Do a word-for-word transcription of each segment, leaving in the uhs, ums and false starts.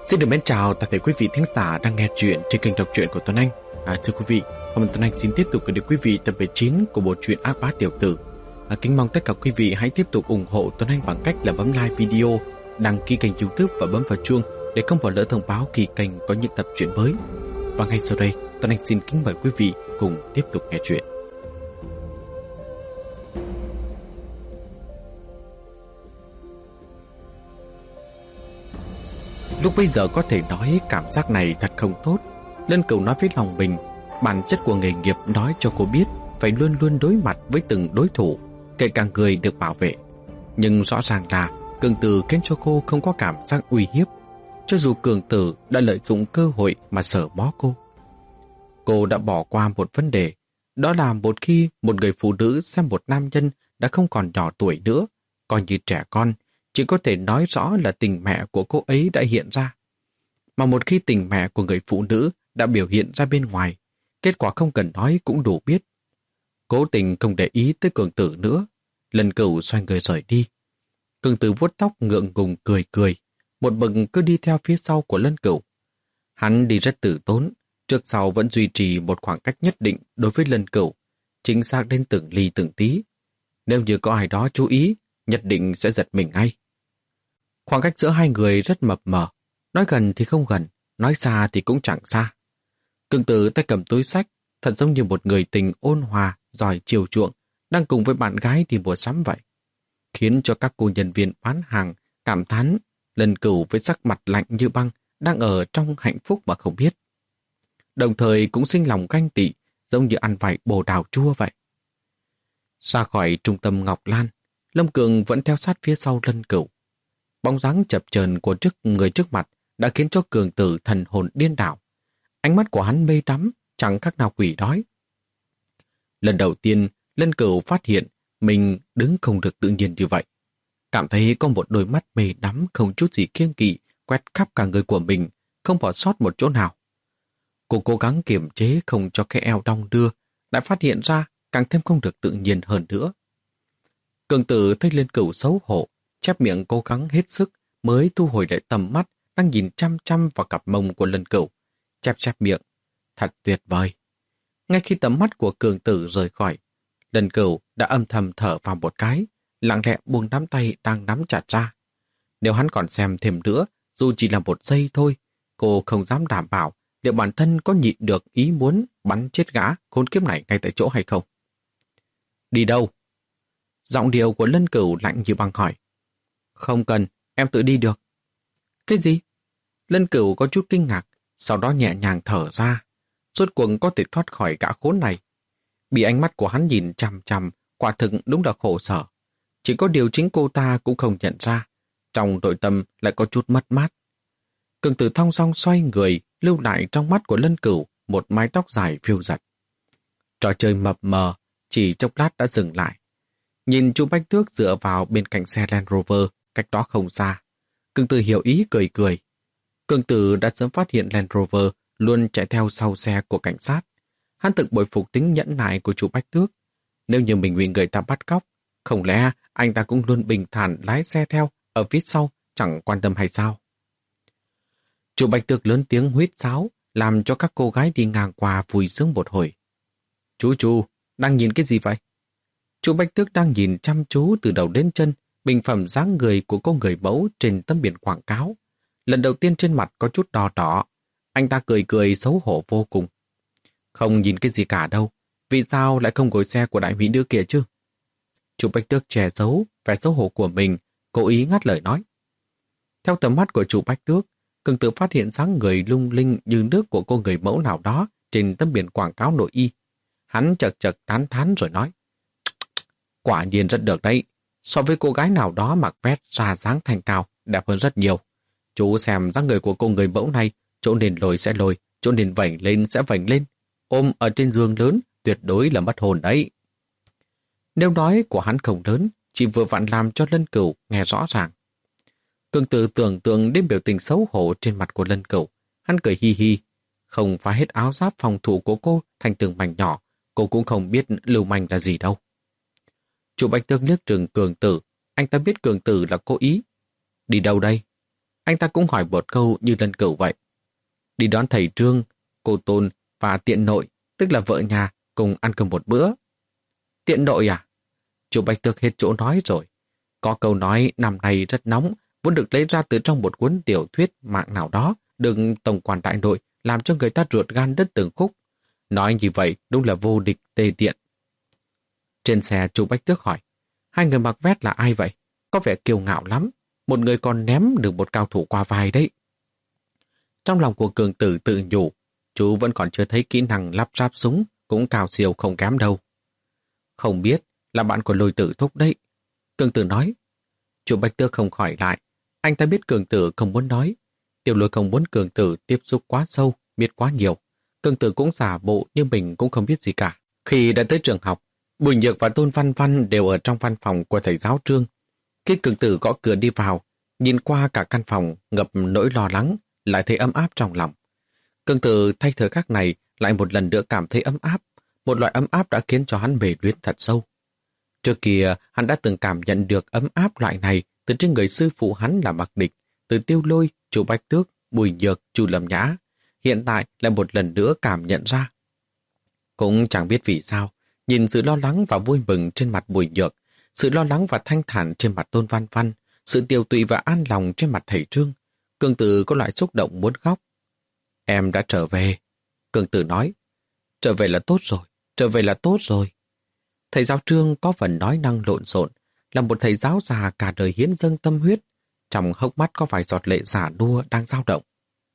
Xin được mến chào toàn thể quý vị thính giả đang nghe chuyện trên kênh đọc truyện của Tuấn Anh. À, thưa quý vị, hôm nay Tuấn Anh xin tiếp tục gửi đến quý vị tập mười chín của bộ truyện Ác Bá Tiểu Tử. À, kính mong tất cả quý vị hãy tiếp tục ủng hộ Tuấn Anh bằng cách là bấm like video, đăng ký kênh YouTube và bấm vào chuông để không bỏ lỡ thông báo khi kênh có những tập truyện mới. Và ngay sau đây, Tuấn Anh xin kính mời quý vị cùng tiếp tục nghe chuyện. Lúc bây giờ có thể nói cảm giác này thật không tốt. Lân Cửu nói với lòng mình, bản chất của nghề nghiệp nói cho cô biết phải luôn luôn đối mặt với từng đối thủ, kể cả người được bảo vệ. Nhưng rõ ràng là Cường Tử khiến cho cô không có cảm giác uy hiếp, cho dù Cường Tử đã lợi dụng cơ hội mà sờ mó cô. Cô đã bỏ qua một vấn đề, đó là một khi một người phụ nữ xem một nam nhân đã không còn nhỏ tuổi nữa, coi như trẻ con, chỉ có thể nói rõ là tình mẹ của cô ấy đã hiện ra. Mà một khi tình mẹ của người phụ nữ đã biểu hiện ra bên ngoài, kết quả không cần nói cũng đủ biết. Cố tình không để ý tới Cường Tử nữa, Lân Cửu xoay người rời đi. Cường Tử vuốt tóc ngượng ngùng cười cười, một mực cứ đi theo phía sau của Lân Cửu. Hắn đi rất tử tốn, trước sau vẫn duy trì một khoảng cách nhất định đối với Lân Cửu, chính xác đến từng ly từng tí. Nếu như có ai đó chú ý, nhất định sẽ giật mình ngay. Khoảng cách giữa hai người rất mập mờ, nói gần thì không gần, nói xa thì cũng chẳng xa. Cường Tử tay cầm túi xách, thật giống như một người tình ôn hòa, giỏi chiều chuộng, đang cùng với bạn gái đi mua sắm vậy. Khiến cho các cô nhân viên bán hàng cảm thán Lân Cửu với sắc mặt lạnh như băng đang ở trong hạnh phúc mà không biết. Đồng thời cũng sinh lòng ganh tị, giống như ăn vài bồ đào chua vậy. Ra khỏi trung tâm Ngọc Lan, Lâm Cường vẫn theo sát phía sau Lân Cửu. Bóng dáng chập chờn của trước người trước mặt đã khiến cho Cường Tử thần hồn điên đảo. Ánh mắt của hắn mê đắm, chẳng khác nào quỷ đói. Lần đầu tiên, Lân Cửu phát hiện mình đứng không được tự nhiên như vậy. Cảm thấy có một đôi mắt mê đắm không chút gì kiêng kỵ quét khắp cả người của mình, không bỏ sót một chỗ nào. Cô cố gắng kiềm chế không cho cái eo đong đưa, lại phát hiện ra càng thêm không được tự nhiên hơn nữa. Cường Tử thấy Lân Cửu xấu hổ, chép miệng cố gắng hết sức mới thu hồi lại tầm mắt đang nhìn chăm chăm vào cặp mông của Lân Cửu. Chép chép miệng, thật tuyệt vời. Ngay khi tầm mắt của Cường Tử rời khỏi, Lân Cửu đã âm thầm thở vào một cái, lặng lẽ buông nắm tay đang nắm chặt ra. Nếu hắn còn xem thêm nữa, dù chỉ là một giây thôi, cô không dám đảm bảo liệu bản thân có nhịn được ý muốn bắn chết gã khốn kiếp này ngay tại chỗ hay không. Đi đâu? Giọng điệu của Lân Cửu lạnh như băng hỏi. Không cần, em tự đi được. Cái gì? Lân Cửu có chút kinh ngạc, sau đó nhẹ nhàng thở ra. Rốt cuộc có thể thoát khỏi gã khốn này. Bị ánh mắt của hắn nhìn chằm chằm, quả thực đúng là khổ sở. Chỉ có điều chính cô ta cũng không nhận ra. Trong nội tâm lại có chút mất mát. Cường Tử thong dong xoay người, lưu lại trong mắt của Lân Cửu một mái tóc dài phiêu dật. Trò chơi mập mờ, chỉ chốc lát đã dừng lại. Nhìn chú Bách Tước dựa vào bên cạnh xe Land Rover, cách đó không xa. Cường Tử hiểu ý cười cười. Cường Tử đã sớm phát hiện Land Rover luôn chạy theo sau xe của cảnh sát. Hắn thực bội phục tính nhẫn nại của chú Bách Tước. Nếu như mình bị người ta bắt cóc, không lẽ anh ta cũng luôn bình thản lái xe theo ở phía sau, chẳng quan tâm hay sao? Chú Bạch Tước lớn tiếng huýt sáo, làm cho các cô gái đi ngang qua vui sướng một hồi. Chú chú, đang nhìn cái gì vậy? Chú Bạch Tước đang nhìn chăm chú từ đầu đến chân, bình phẩm dáng người của cô người mẫu trên tấm biển quảng cáo. Lần đầu tiên trên mặt có chút đỏ đỏ, anh ta cười cười xấu hổ vô cùng. Không nhìn cái gì cả đâu, vì sao lại không ngồi xe của đại mỹ nữ kia chứ? Chú Bạch Tước che giấu vẻ xấu hổ của mình, cố ý ngắt lời nói. Theo tầm mắt của chú Bạch Tước, Cường Tử phát hiện dáng người lung linh như nước của cô người mẫu nào đó trên tấm biển quảng cáo nội y. Hắn chật chật tán thán rồi nói. Quả nhiên rất được đấy, so với cô gái nào đó mặc vest ra dáng thanh cao, đẹp hơn rất nhiều. Chú xem dáng người của cô người mẫu này, chỗ nền lồi sẽ lồi, chỗ nền vảnh lên sẽ vảnh lên, ôm ở trên giường lớn, tuyệt đối là mất hồn đấy. Nếu nói của hắn không lớn, chỉ vừa vặn làm cho Lân Cửu nghe rõ ràng. Cường Tử tưởng tượng đến biểu tình xấu hổ trên mặt của Lân Cửu, hắn cười hi hi. Không phá hết áo giáp phòng thủ của cô thành từng mảnh nhỏ, cô cũng không biết lưu manh là gì đâu. Chủ Bạch Tước liếc trừng Cường Tử, anh ta biết Cường Tử là cố ý. Đi đâu đây? Anh ta cũng hỏi một câu như lần cửu vậy. Đi đón thầy Trương, cô Tôn và tiện nội, tức là vợ nhà, cùng ăn cơm một bữa. Tiện nội à? Chú Bạch Tước hết chỗ nói rồi. Có câu nói năm nay rất nóng, vốn được lấy ra từ trong một cuốn tiểu thuyết mạng nào đó, được tổng quản đại nội làm cho người ta ruột gan đứt từng khúc. Nói như vậy đúng là vô địch tê tiện. Trên xe chú Bách Tước hỏi, hai người mặc vest là ai vậy? Có vẻ kiêu ngạo lắm. Một người còn ném được một cao thủ qua vai đấy. Trong lòng của Cường Tử tự nhủ, chú vẫn còn chưa thấy kỹ năng lắp ráp súng, cũng cao siêu không kém đâu. Không biết, là bạn của Lôi Tử thúc đấy. Cường Tử nói. Chú Bách Tước không khỏi lại. Anh ta biết Cường Tử không muốn nói. Tiểu Lôi không muốn Cường Tử tiếp xúc quá sâu, biết quá nhiều. Cường Tử cũng giả bộ như mình cũng không biết gì cả. Khi đã tới trường học, Bùi Nhược và Tôn Văn Văn đều ở trong văn phòng của thầy giáo Trương. Khi Cường Tử gõ cửa đi vào, nhìn qua cả căn phòng ngập nỗi lo lắng, lại thấy ấm áp trong lòng. Cường Tử thay thời khắc này lại một lần nữa cảm thấy ấm áp, một loại ấm áp đã khiến cho hắn mê luyến thật sâu. Trước kia, hắn đã từng cảm nhận được ấm áp loại này từ trên người sư phụ hắn là Mạc Địch, từ Tiêu Lôi, Chu Bách Tước, Bùi Nhược, Chu Lâm Nhã. Hiện tại lại một lần nữa cảm nhận ra. Cũng chẳng biết vì sao, nhìn sự lo lắng và vui mừng trên mặt Bùi Nhược, sự lo lắng và thanh thản trên mặt Tôn Văn Văn, sự tiêu tụy và an lòng trên mặt thầy Trương, Cường Tử có loại xúc động muốn khóc. Em đã trở về. Cường Tử nói. Trở về là tốt rồi, trở về là tốt rồi. Thầy giáo Trương có phần nói năng lộn xộn, là một thầy giáo già cả đời hiến dâng tâm huyết, trong hốc mắt có vài giọt lệ giả đua đang dao động.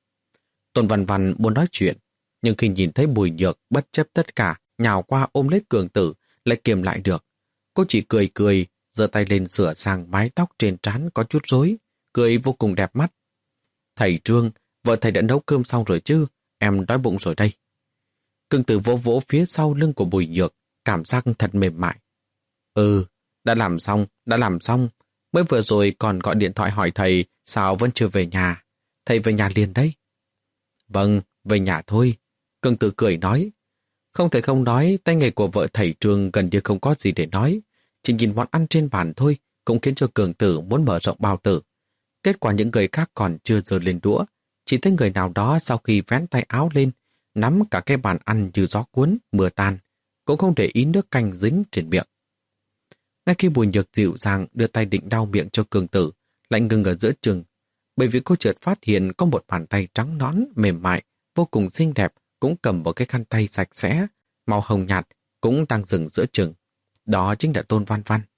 Tôn Văn Văn muốn nói chuyện, nhưng khi nhìn thấy Bùi Nhược bất chấp tất cả, nhào qua ôm lấy Cường Tử, lại kiềm lại được. Cô chỉ cười cười, giơ tay lên sửa sang mái tóc trên trán có chút rối, cười vô cùng đẹp mắt. Thầy Trương, vợ thầy đã nấu cơm xong rồi chứ, em đói bụng rồi đây. Cường Tử vỗ vỗ phía sau lưng của Bùi Nhược, cảm giác thật mềm mại. Ừ, đã làm xong, đã làm xong. Mới vừa rồi còn gọi điện thoại hỏi thầy sao vẫn chưa về nhà. Thầy về nhà liền đấy. Vâng, về nhà thôi. Cường Tử cười nói. Không thể không nói, tay nghề của vợ thầy Trương gần như không có gì để nói. Chỉ nhìn món ăn trên bàn thôi cũng khiến cho Cường Tử muốn mở rộng bao tử. Kết quả những người khác còn chưa giơ lên đũa. Chỉ thấy người nào đó sau khi vén tay áo lên, nắm cả cái bàn ăn như gió cuốn, mưa tan, cũng không để ý nước canh dính trên miệng. Ngay khi Bùi Nhược dịu dàng đưa tay định đau miệng cho Cường Tử, lại ngừng ở giữa chừng, bởi vì cô chợt phát hiện có một bàn tay trắng nõn, mềm mại, vô cùng xinh đẹp, cũng cầm một cái khăn tay sạch sẽ, màu hồng nhạt, cũng đang dừng giữa chừng. Đó chính là Tôn Văn Văn.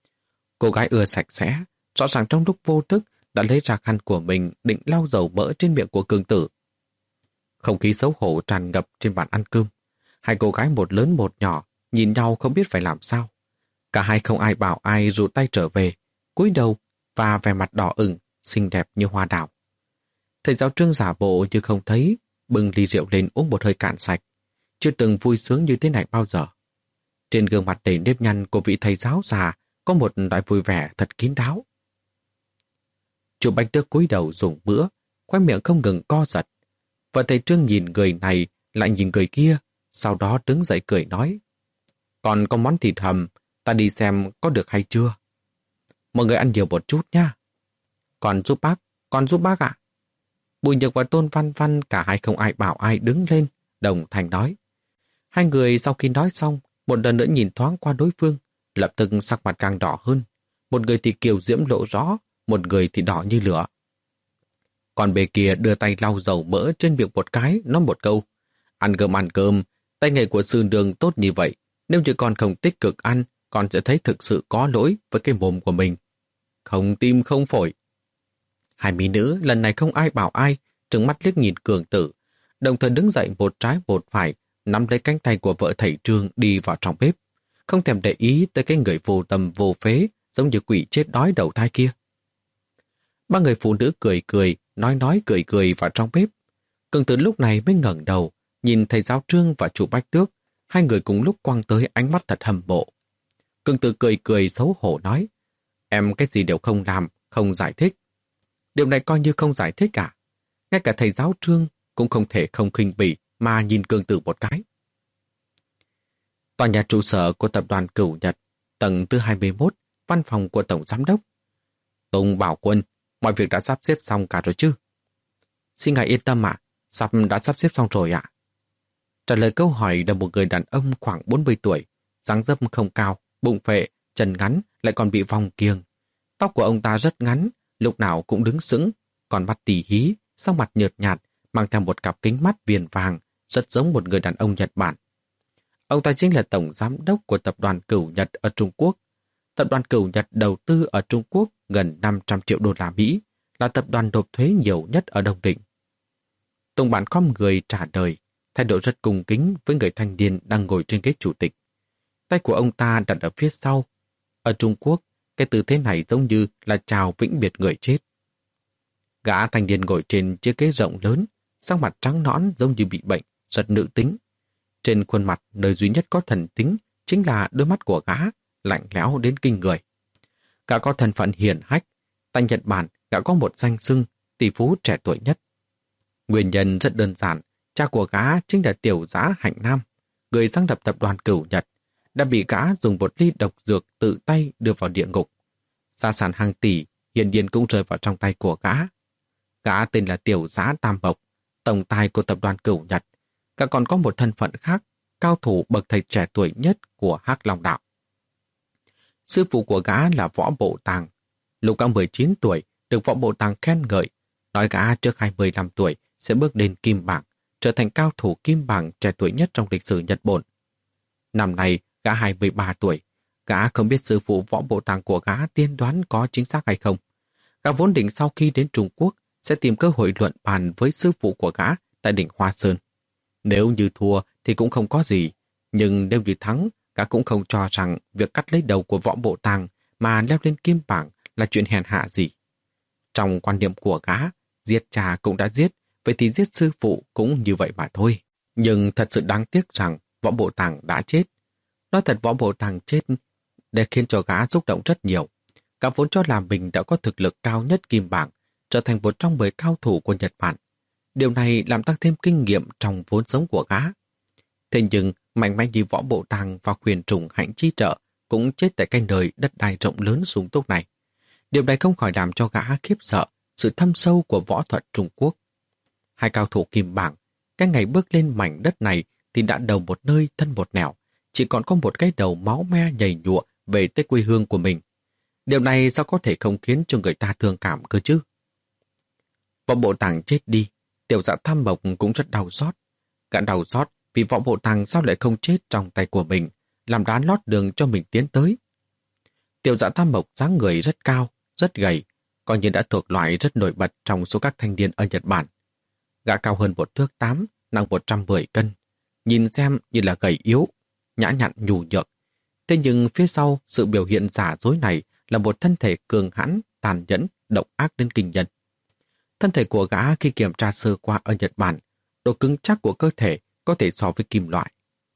Cô gái ưa sạch sẽ, rõ ràng trong lúc vô thức đã lấy ra khăn của mình định lau dầu mỡ trên miệng của Cường Tử. Không khí xấu hổ tràn ngập trên bàn ăn cơm. Hai cô gái một lớn một nhỏ nhìn nhau không biết phải làm sao. Cả hai không ai bảo ai rụt tay trở về, cúi đầu và vẻ mặt đỏ ửng, xinh đẹp như hoa đào. Thầy giáo Trương giả bộ như không thấy, bưng ly rượu lên uống một hơi cạn sạch. Chưa từng vui sướng như thế này bao giờ. Trên gương mặt đầy nếp nhăn của vị thầy giáo già có một loại vui vẻ thật kín đáo. Chú Bách Tước cúi đầu dùng bữa, khoe miệng không ngừng co giật. Và thầy Trương nhìn người này, lại nhìn người kia, sau đó đứng dậy cười nói. Còn có món thịt hầm, ta đi xem có được hay chưa. Mọi người ăn nhiều một chút nha. Còn giúp bác, còn giúp bác ạ. Bùi Nhược và Tôn Văn Văn cả hai không ai bảo ai đứng lên, đồng thanh nói. Hai người sau khi nói xong, một lần nữa nhìn thoáng qua đối phương, lập tức sắc mặt càng đỏ hơn. Một người thì kiều diễm lộ rõ, một người thì đỏ như lửa. Còn bề kia đưa tay lau dầu mỡ trên miệng một cái, nói một câu. Ăn cơm ăn cơm, tay nghề của sư đường tốt như vậy. Nếu như con không tích cực ăn, con sẽ thấy thực sự có lỗi với cái mồm của mình. Không tim không phổi. Hai mỹ nữ lần này không ai bảo ai, trừng mắt liếc nhìn Cường Tử, đồng thời đứng dậy một trái một phải, nắm lấy cánh tay của vợ thầy Trương đi vào trong bếp. Không thèm để ý tới cái người vô tâm vô phế, giống như quỷ chết đói đầu thai kia. Ba người phụ nữ cười cười, nói nói cười cười vào trong bếp. Cường Tử lúc này mới ngẩng đầu, nhìn thầy giáo Trương và chủ Bách Tước, hai người cùng lúc quăng tới ánh mắt thật hâm mộ. Cường Tử cười cười xấu hổ nói, em cái gì đều không làm, không giải thích. Điều này coi như không giải thích cả. Ngay cả thầy giáo Trương cũng không thể không khinh bỉ mà nhìn Cường Tử một cái. Tòa nhà trụ sở của tập đoàn Cửu Nhật, tầng thứ hai mươi mốt, văn phòng của Tổng Giám đốc. Tùng Bảo Quân, mọi việc đã sắp xếp xong cả rồi chứ? Xin ngài yên tâm ạ, sắp đã sắp xếp xong rồi ạ. Trả lời câu hỏi là một người đàn ông khoảng bốn mươi tuổi, dáng dấp không cao, bụng phệ, chân ngắn, lại còn bị vòng kiêng. Tóc của ông ta rất ngắn, lúc nào cũng đứng sững, còn mắt tỉ hí, sắc mặt nhợt nhạt, mang theo một cặp kính mắt viền vàng, rất giống một người đàn ông Nhật Bản. Ông ta chính là tổng giám đốc của tập đoàn Cửu Nhật ở Trung Quốc. Tập đoàn Cửu Nhật đầu tư ở Trung Quốc gần năm trăm triệu đô la Mỹ, là tập đoàn nộp thuế nhiều nhất ở Đông Định. Tùng Bản khom người trả lời, thái độ rất cung kính với người thanh niên đang ngồi trên ghế chủ tịch. Tay của ông ta đặt ở phía sau. Ở Trung Quốc, cái tư thế này giống như là chào vĩnh biệt người chết. Gã thanh niên ngồi trên chiếc ghế rộng lớn, sắc mặt trắng nõn giống như bị bệnh, rất nữ tính. Trên khuôn mặt, nơi duy nhất có thần tính chính là đôi mắt của gã, lạnh lẽo đến kinh người. Gã có thân phận hiển hách, tại Nhật Bản gã có một danh xưng tỷ phú trẻ tuổi nhất. Nguyên nhân rất đơn giản, cha của gã chính là Tiểu Dã Hạnh Nam, người sáng lập tập đoàn Cửu Nhật, đã bị gã dùng một ly độc dược tự tay đưa vào địa ngục. Gia sản hàng tỷ hiển nhiên cũng rơi vào trong tay của gã. Gã tên là Tiểu Dã Tam Bộc, tổng tài của tập đoàn Cửu Nhật. Gã còn có một thân phận khác, cao thủ bậc thầy trẻ tuổi nhất của Hắc Long Đạo. Sư phụ của gã là Võ Bộ Tàng. Lúc gã mười chín tuổi, được Võ Bộ Tàng khen ngợi, nói gã trước hai mươi lăm tuổi sẽ bước lên kim bảng, trở thành cao thủ kim bảng trẻ tuổi nhất trong lịch sử Nhật Bản. Năm nay, gã hai mươi ba tuổi. Gã không biết sư phụ Võ Bộ Tàng của gã tiên đoán có chính xác hay không. Gã vốn định sau khi đến Trung Quốc sẽ tìm cơ hội luận bàn với sư phụ của gã tại đỉnh Hoa Sơn. Nếu như thua thì cũng không có gì, nhưng nếu như thắng, gã cũng không cho rằng việc cắt lấy đầu của Võ Bộ Tàng mà leo lên kim bảng là chuyện hèn hạ gì. Trong quan niệm của gã, giết cha cũng đã giết, vậy thì giết sư phụ cũng như vậy mà thôi. Nhưng thật sự đáng tiếc rằng Võ Bộ Tàng đã chết. Nói thật, Võ Bộ Tàng chết để khiến cho gã xúc động rất nhiều. Gã vốn cho là mình đã có thực lực cao nhất kim bảng, trở thành một trong mười cao thủ của Nhật Bản. Điều này làm tăng thêm kinh nghiệm trong vốn sống của gã. Thế nhưng, mạnh mẽ như Võ Bộ Tàng và Huyền Trùng Hạnh Chi Trợ cũng chết tại cái nơi đất đai rộng lớn sung túc này. Điều này không khỏi làm cho gã khiếp sợ sự thâm sâu của võ thuật Trung Quốc. Hai cao thủ kim bảng, cái ngày bước lên mảnh đất này thì đã đầu một nơi thân một nẻo, chỉ còn có một cái đầu máu me nhầy nhụa về tới quê hương của mình. Điều này sao có thể không khiến cho người ta thương cảm cơ chứ? Võ Bộ Tàng chết đi, Tiểu Dã Tam Bộc cũng rất đau xót. Gã đau xót vì Võ Bộ Tàng sao lại không chết trong tay của mình, làm đá lót đường cho mình tiến tới. Tiểu Dã Tam Bộc dáng người rất cao, rất gầy, coi như đã thuộc loại rất nổi bật trong số các thanh niên ở Nhật Bản. Gã cao hơn một thước tám, nặng một trăm mười cân, nhìn xem như là gầy yếu, nhã nhặn nhù nhược. Thế nhưng phía sau sự biểu hiện giả dối này là một thân thể cường hãn, tàn nhẫn, độc ác đến kinh nhân. Thân thể của gã khi kiểm tra sơ qua ở Nhật Bản, độ cứng chắc của cơ thể có thể so với kim loại.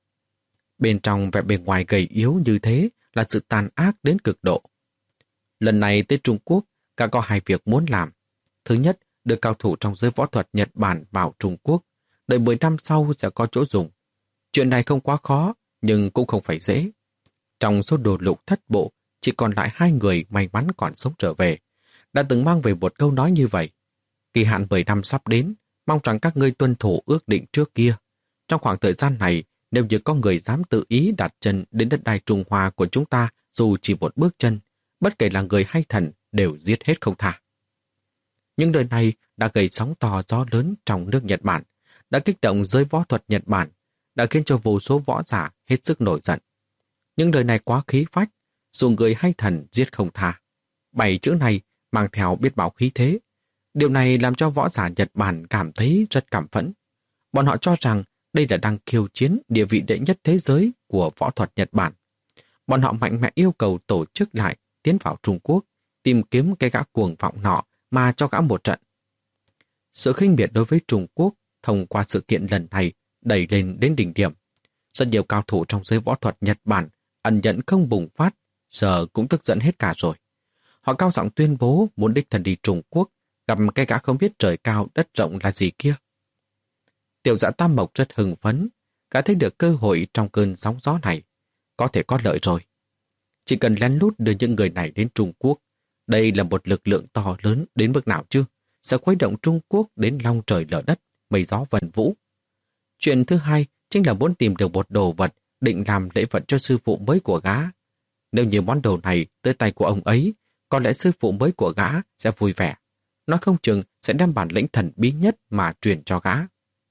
Bên trong vẻ bề ngoài gầy yếu như thế là sự tàn ác đến cực độ. Lần này tới Trung Quốc, gã có hai việc muốn làm. Thứ nhất, đưa cao thủ trong giới võ thuật Nhật Bản vào Trung Quốc, đợi mười năm sau sẽ có chỗ dùng. Chuyện này không quá khó, nhưng cũng không phải dễ. Trong số đồ lục thất bộ, chỉ còn lại hai người may mắn còn sống trở về, đã từng mang về một câu nói như vậy. Kỳ hạn mười năm sắp đến, mong rằng các ngươi tuân thủ ước định trước kia. Trong khoảng thời gian này, nếu như có người dám tự ý đặt chân đến đất đai Trung Hoa của chúng ta dù chỉ một bước chân, bất kể là người hay thần đều giết hết không tha. Những lời này đã gây sóng to gió lớn trong nước Nhật Bản, đã kích động giới võ thuật Nhật Bản, đã khiến cho vô số võ giả hết sức nổi giận. Những lời này quá khí phách, dù người hay thần giết không tha. Bảy chữ này mang theo biết bao khí thế. Điều này làm cho võ giả Nhật Bản cảm thấy rất cảm phẫn. Bọn họ cho rằng đây là đang khiêu chiến địa vị đệ nhất thế giới của võ thuật Nhật Bản. Bọn họ mạnh mẽ yêu cầu tổ chức lại tiến vào Trung Quốc, tìm kiếm cái gã cuồng vọng nọ mà cho gã một trận. Sự khinh miệt đối với Trung Quốc thông qua sự kiện lần này đẩy lên đến đỉnh điểm. Rất nhiều cao thủ trong giới võ thuật Nhật Bản ẩn nhận không bùng phát, giờ cũng tức giận hết cả rồi. Họ cao giọng tuyên bố muốn đích thân đi Trung Quốc, gặp cái gã không biết trời cao đất rộng là gì kia. Tiểu Dã Tam Bộc rất hưng phấn, gã thấy được cơ hội trong cơn sóng gió này, có thể có lợi rồi. Chỉ cần lén lút đưa những người này đến Trung Quốc, Đây là một lực lượng to lớn đến mức nào chứ? Sẽ khuấy động Trung Quốc đến long trời lở đất, mây gió vần vũ. Chuyện thứ hai chính là muốn tìm được một đồ vật định làm lễ vật cho sư phụ mới của gã. Nếu như món đồ này tới tay của ông ấy, có lẽ sư phụ mới của gã sẽ vui vẻ. Nó không chừng sẽ đem bản lĩnh thần bí nhất mà truyền cho gã.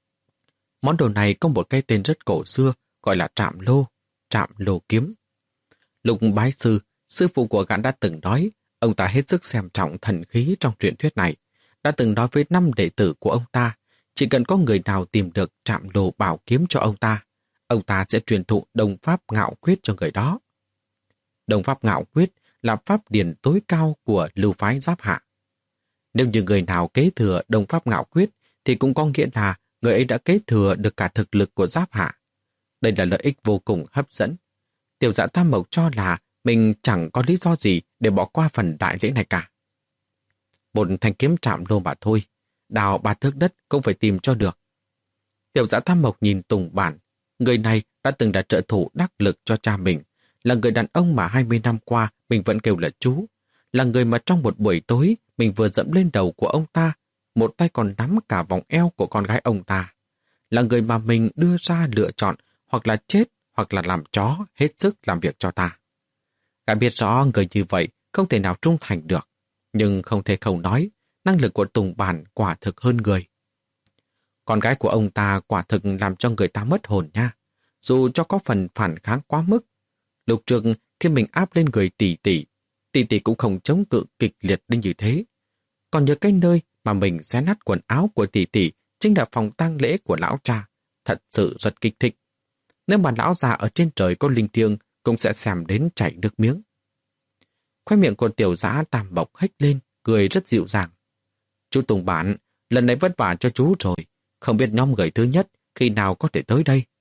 Món đồ này có một cái tên rất cổ xưa, gọi là trạm lô, trạm lô kiếm. Lục bái sư, sư phụ của gã đã từng nói, ông ta hết sức xem trọng thần khí trong truyện thuyết này, đã từng nói với năm đệ tử của ông ta, chỉ cần có người nào tìm được trạm lô bảo kiếm cho ông ta, ông ta sẽ truyền thụ Đông Pháp Ngạo Quyết cho người đó. Đông Pháp Ngạo Quyết là pháp điển tối cao của lưu phái Giáp Hạ. Nếu như người nào kế thừa Đông Pháp Ngạo Quyết thì cũng có nghĩa là người ấy đã kế thừa được cả thực lực của Giáp Hạ. Đây là lợi ích vô cùng hấp dẫn. Tiểu Dạ Tam Mộc cho là mình chẳng có lý do gì để bỏ qua phần đại lễ này cả. Một thanh kiếm trạm lô mà thôi, đào ba thước đất cũng phải tìm cho được. Tiểu Dạ Tam Mộc nhìn Tùng Bản, người này đã từng là trợ thủ đắc lực cho cha mình, là người đàn ông mà hai mươi năm qua mình vẫn kêu là chú, là người mà trong một buổi tối mình vừa dẫm lên đầu của ông ta, một tay còn nắm cả vòng eo của con gái ông ta, là người mà mình đưa ra lựa chọn hoặc là chết hoặc là làm chó hết sức làm việc cho ta. Gã biết rõ người như vậy không thể nào trung thành được, nhưng không thể không nói, năng lực của Tùng Bản quả thực hơn người. Con gái của ông ta quả thực làm cho người ta mất hồn nha, dù cho có phần phản kháng quá mức. Lúc trước khi mình áp lên người tỷ tỷ, tỷ tỷ cũng không chống cự kịch liệt đến như thế. Còn nhớ cái nơi mà mình xé nát quần áo của tỷ tỷ chính là phòng tang lễ của lão cha, thật sự rất kích thích. Nếu mà lão già ở trên trời có linh thiêng cũng sẽ xem đến chảy nước miếng. Khoe miệng của Tiểu Dã Tam Mộc hếch lên, cười rất dịu dàng. Chú Tùng Bản, lần này vất vả cho chú rồi, không biết nhóm người thứ nhất khi nào có thể tới đây.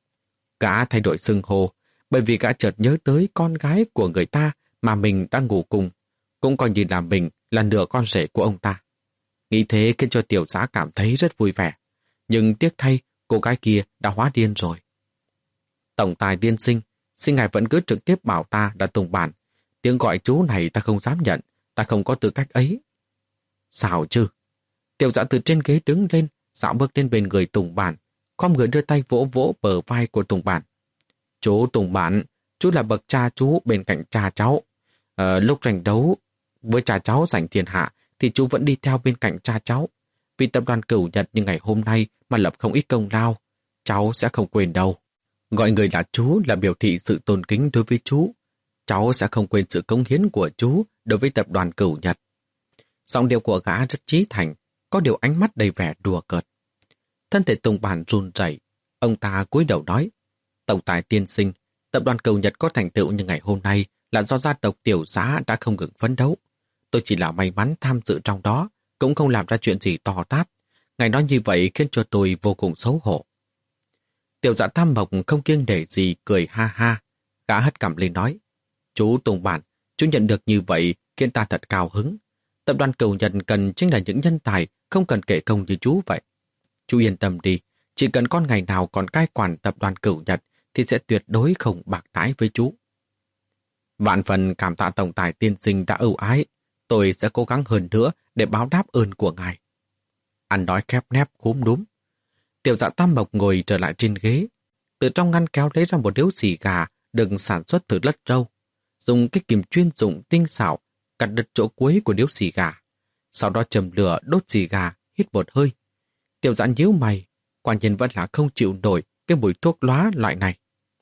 Gã thay đổi xưng hô, bởi vì gã chợt nhớ tới con gái của người ta mà mình đang ngủ cùng, cũng coi như là mình là nửa con rể của ông ta. Nghĩ thế khiến cho Tiểu Dã cảm thấy rất vui vẻ, nhưng tiếc thay cô gái kia đã hóa điên rồi. Tổng tài tiên sinh, xin ngài vẫn cứ trực tiếp bảo ta là Tùng Bản. Tiếng gọi chú này ta không dám nhận, ta không có tư cách ấy. Sao chứ? Tiểu Dã từ trên ghế đứng lên, dạo bước đến bên người Tùng Bản, khom người đưa tay vỗ vỗ bờ vai của Tùng Bản. Chú Tùng Bản, chú là bậc cha chú bên cạnh cha cháu. Ờ, lúc tranh đấu với cha cháu giành thiên hạ thì chú vẫn đi theo bên cạnh cha cháu. Vì tập đoàn Cửu Nhật như ngày hôm nay mà lập không ít công lao, cháu sẽ không quên đâu. Gọi người là chú là biểu thị sự tôn kính đối với chú. Cháu sẽ không quên sự cống hiến của chú đối với tập đoàn Cửu Nhật. Giọng điệu của gã rất chí thành, có điều ánh mắt đầy vẻ đùa cợt. Thân thể Tùng Bản run rẩy, ông ta cúi đầu nói: Tổng tài tiên sinh, tập đoàn Cửu Nhật có thành tựu như ngày hôm nay là do gia tộc Tiểu Dã đã không ngừng phấn đấu. Tôi chỉ là may mắn tham dự trong đó, cũng không làm ra chuyện gì to tát. Ngài nói như vậy khiến cho tôi vô cùng xấu hổ. Tiểu Dã Tam Mộc không kiêng nể gì cười ha ha. Gã hất cằm lên nói: Chú Tùng Bản, chú nhận được như vậy khiến ta thật cao hứng. Tập đoàn Cửu Nhật cần chính là những nhân tài không cần kể công như chú vậy. Chú yên tâm đi, chỉ cần con ngày nào còn cai quản tập đoàn Cửu Nhật thì sẽ tuyệt đối không bạc đãi với chú. Vạn phần cảm tạ tổng tài tiên sinh đã ưu ái, tôi sẽ cố gắng hơn nữa để báo đáp ơn của ngài. Ăn nói khép nép khúm núm. Tiểu Dã Tam Mộc ngồi trở lại trên ghế, từ trong ngăn kéo lấy ra một điếu xì gà được sản xuất từ đất trâu, dùng cái kìm chuyên dụng tinh xảo cắt đứt chỗ cuối của điếu xì gà, sau đó châm lửa đốt xì gà, hít một hơi. Tiểu Dã nhíu mày, quả nhiên vẫn là không chịu nổi cái mùi thuốc lóa loại này.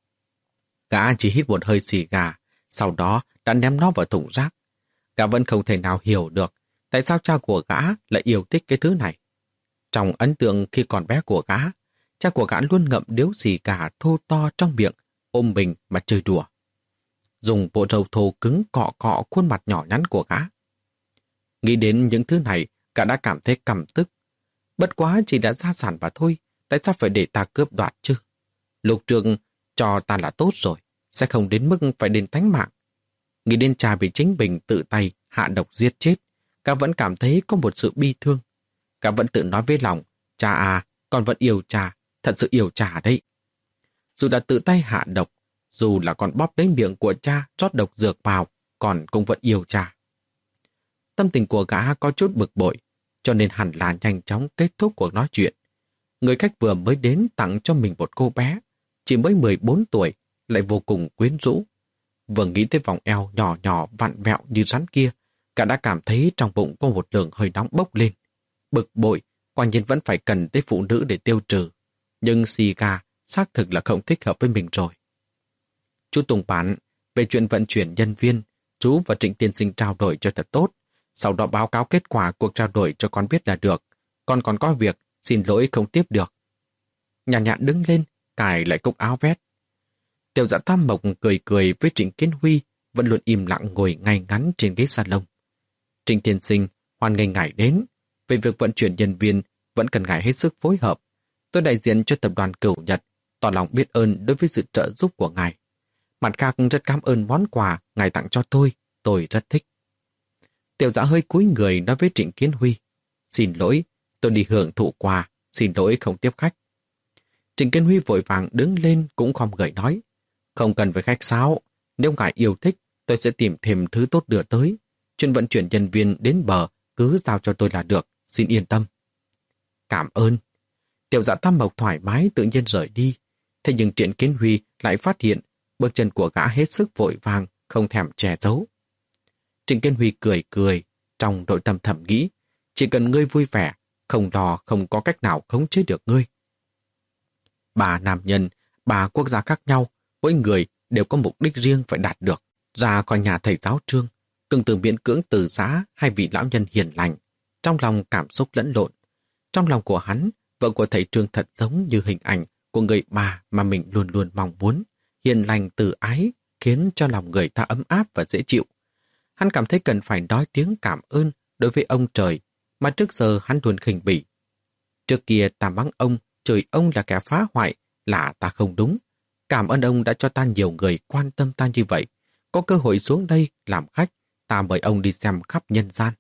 Gã chỉ hít một hơi xì gà, sau đó đã ném nó vào thùng rác. Gã vẫn không thể nào hiểu được tại sao cha của gã lại yêu thích cái thứ này. Trong ấn tượng khi còn bé của gã, cha của gã luôn ngậm điếu xì gà thô to trong miệng, ôm mình mà chơi đùa. Dùng bộ râu thô cứng cọ cọ khuôn mặt nhỏ nhắn của gã. Nghĩ đến những thứ này, gã đã cảm thấy căm tức. Bất quá chỉ đã gia sản và thôi, tại sao phải để ta cướp đoạt chứ? Lục Trường cho ta là tốt rồi, sẽ không đến mức phải đến tánh mạng. Nghĩ đến cha bị chính mình tự tay hạ độc giết chết, gã vẫn cảm thấy có một sự bi thương. Gã vẫn tự nói với lòng, cha à, con vẫn yêu cha, thật sự yêu cha đấy. Dù đã tự tay hạ độc, dù là còn bóp lấy miệng của cha rót độc dược vào, còn cũng vẫn yêu cha. Tâm tình của gã có chút bực bội, cho nên hẳn là nhanh chóng kết thúc cuộc nói chuyện. Người khách vừa mới đến tặng cho mình một cô bé, chỉ mới mười bốn tuổi, lại vô cùng quyến rũ. Vừa nghĩ tới vòng eo nhỏ nhỏ vặn vẹo như rắn kia, gã đã cảm thấy trong bụng có một lượng hơi nóng bốc lên. Bực bội, quả nhiên vẫn phải cần tới phụ nữ để tiêu trừ. Nhưng xì gà xác thực là không thích hợp với mình rồi. Chú Tùng Bản, về chuyện vận chuyển nhân viên, chú và Trịnh tiên sinh trao đổi cho thật tốt. Sau đó báo cáo kết quả cuộc trao đổi cho con biết là được. Con còn có việc, xin lỗi không tiếp được. Nhàn nhạt đứng lên, cài lại cúc áo vét. Tiểu Dạ Tam Mộc cười cười với Trịnh Kiến Huy, vẫn luôn im lặng ngồi ngay ngắn trên ghế salon. Trịnh tiên sinh, hoan nghênh ngài đến. Về việc vận chuyển nhân viên, vẫn cần ngài hết sức phối hợp. Tôi đại diện cho tập đoàn Cửu Nhật, tỏ lòng biết ơn đối với sự trợ giúp của ngài. Mặt khác rất cảm ơn món quà ngài tặng cho tôi, tôi rất thích. Tiểu Dạ hơi cúi người nói với Trịnh Kiến Huy, xin lỗi, tôi đi hưởng thụ quà, xin lỗi không tiếp khách. Trịnh Kiến Huy vội vàng đứng lên cũng không gợi nói, không cần phải khách sáo, nếu ngài yêu thích, tôi sẽ tìm thêm thứ tốt đưa tới. Chuyện vận chuyển nhân viên đến bờ, cứ giao cho tôi là được, xin yên tâm. Cảm ơn. Tiểu Dạ Tam Mộc thoải mái tự nhiên rời đi. Thế nhưng Trịnh Kiến Huy lại phát hiện bước chân của gã hết sức vội vàng, không thèm che giấu. Trịnh Kiến Huy cười cười, trong nội tâm thầm nghĩ, chỉ cần ngươi vui vẻ, không lo không có cách nào khống chế được ngươi. Ba nam nhân, ba quốc gia khác nhau, mỗi người đều có mục đích riêng phải đạt được. Ra khỏi nhà thầy giáo Trương, Cương Tử miễn cưỡng từ giã hai vị lão nhân hiền lành, trong lòng cảm xúc lẫn lộn. Trong lòng của hắn, vợ của thầy Trương thật giống như hình ảnh của người bà mà mình luôn luôn mong muốn, hiền lành từ ái, khiến cho lòng người ta ấm áp và dễ chịu. Hắn cảm thấy cần phải nói tiếng cảm ơn đối với ông trời mà trước giờ hắn luôn khinh bỉ. Trước kia ta mắng ông, chửi ông là kẻ phá hoại, là ta không đúng. Cảm ơn ông đã cho ta nhiều người quan tâm ta như vậy. Có cơ hội xuống đây làm khách, ta mời ông đi xem khắp nhân gian.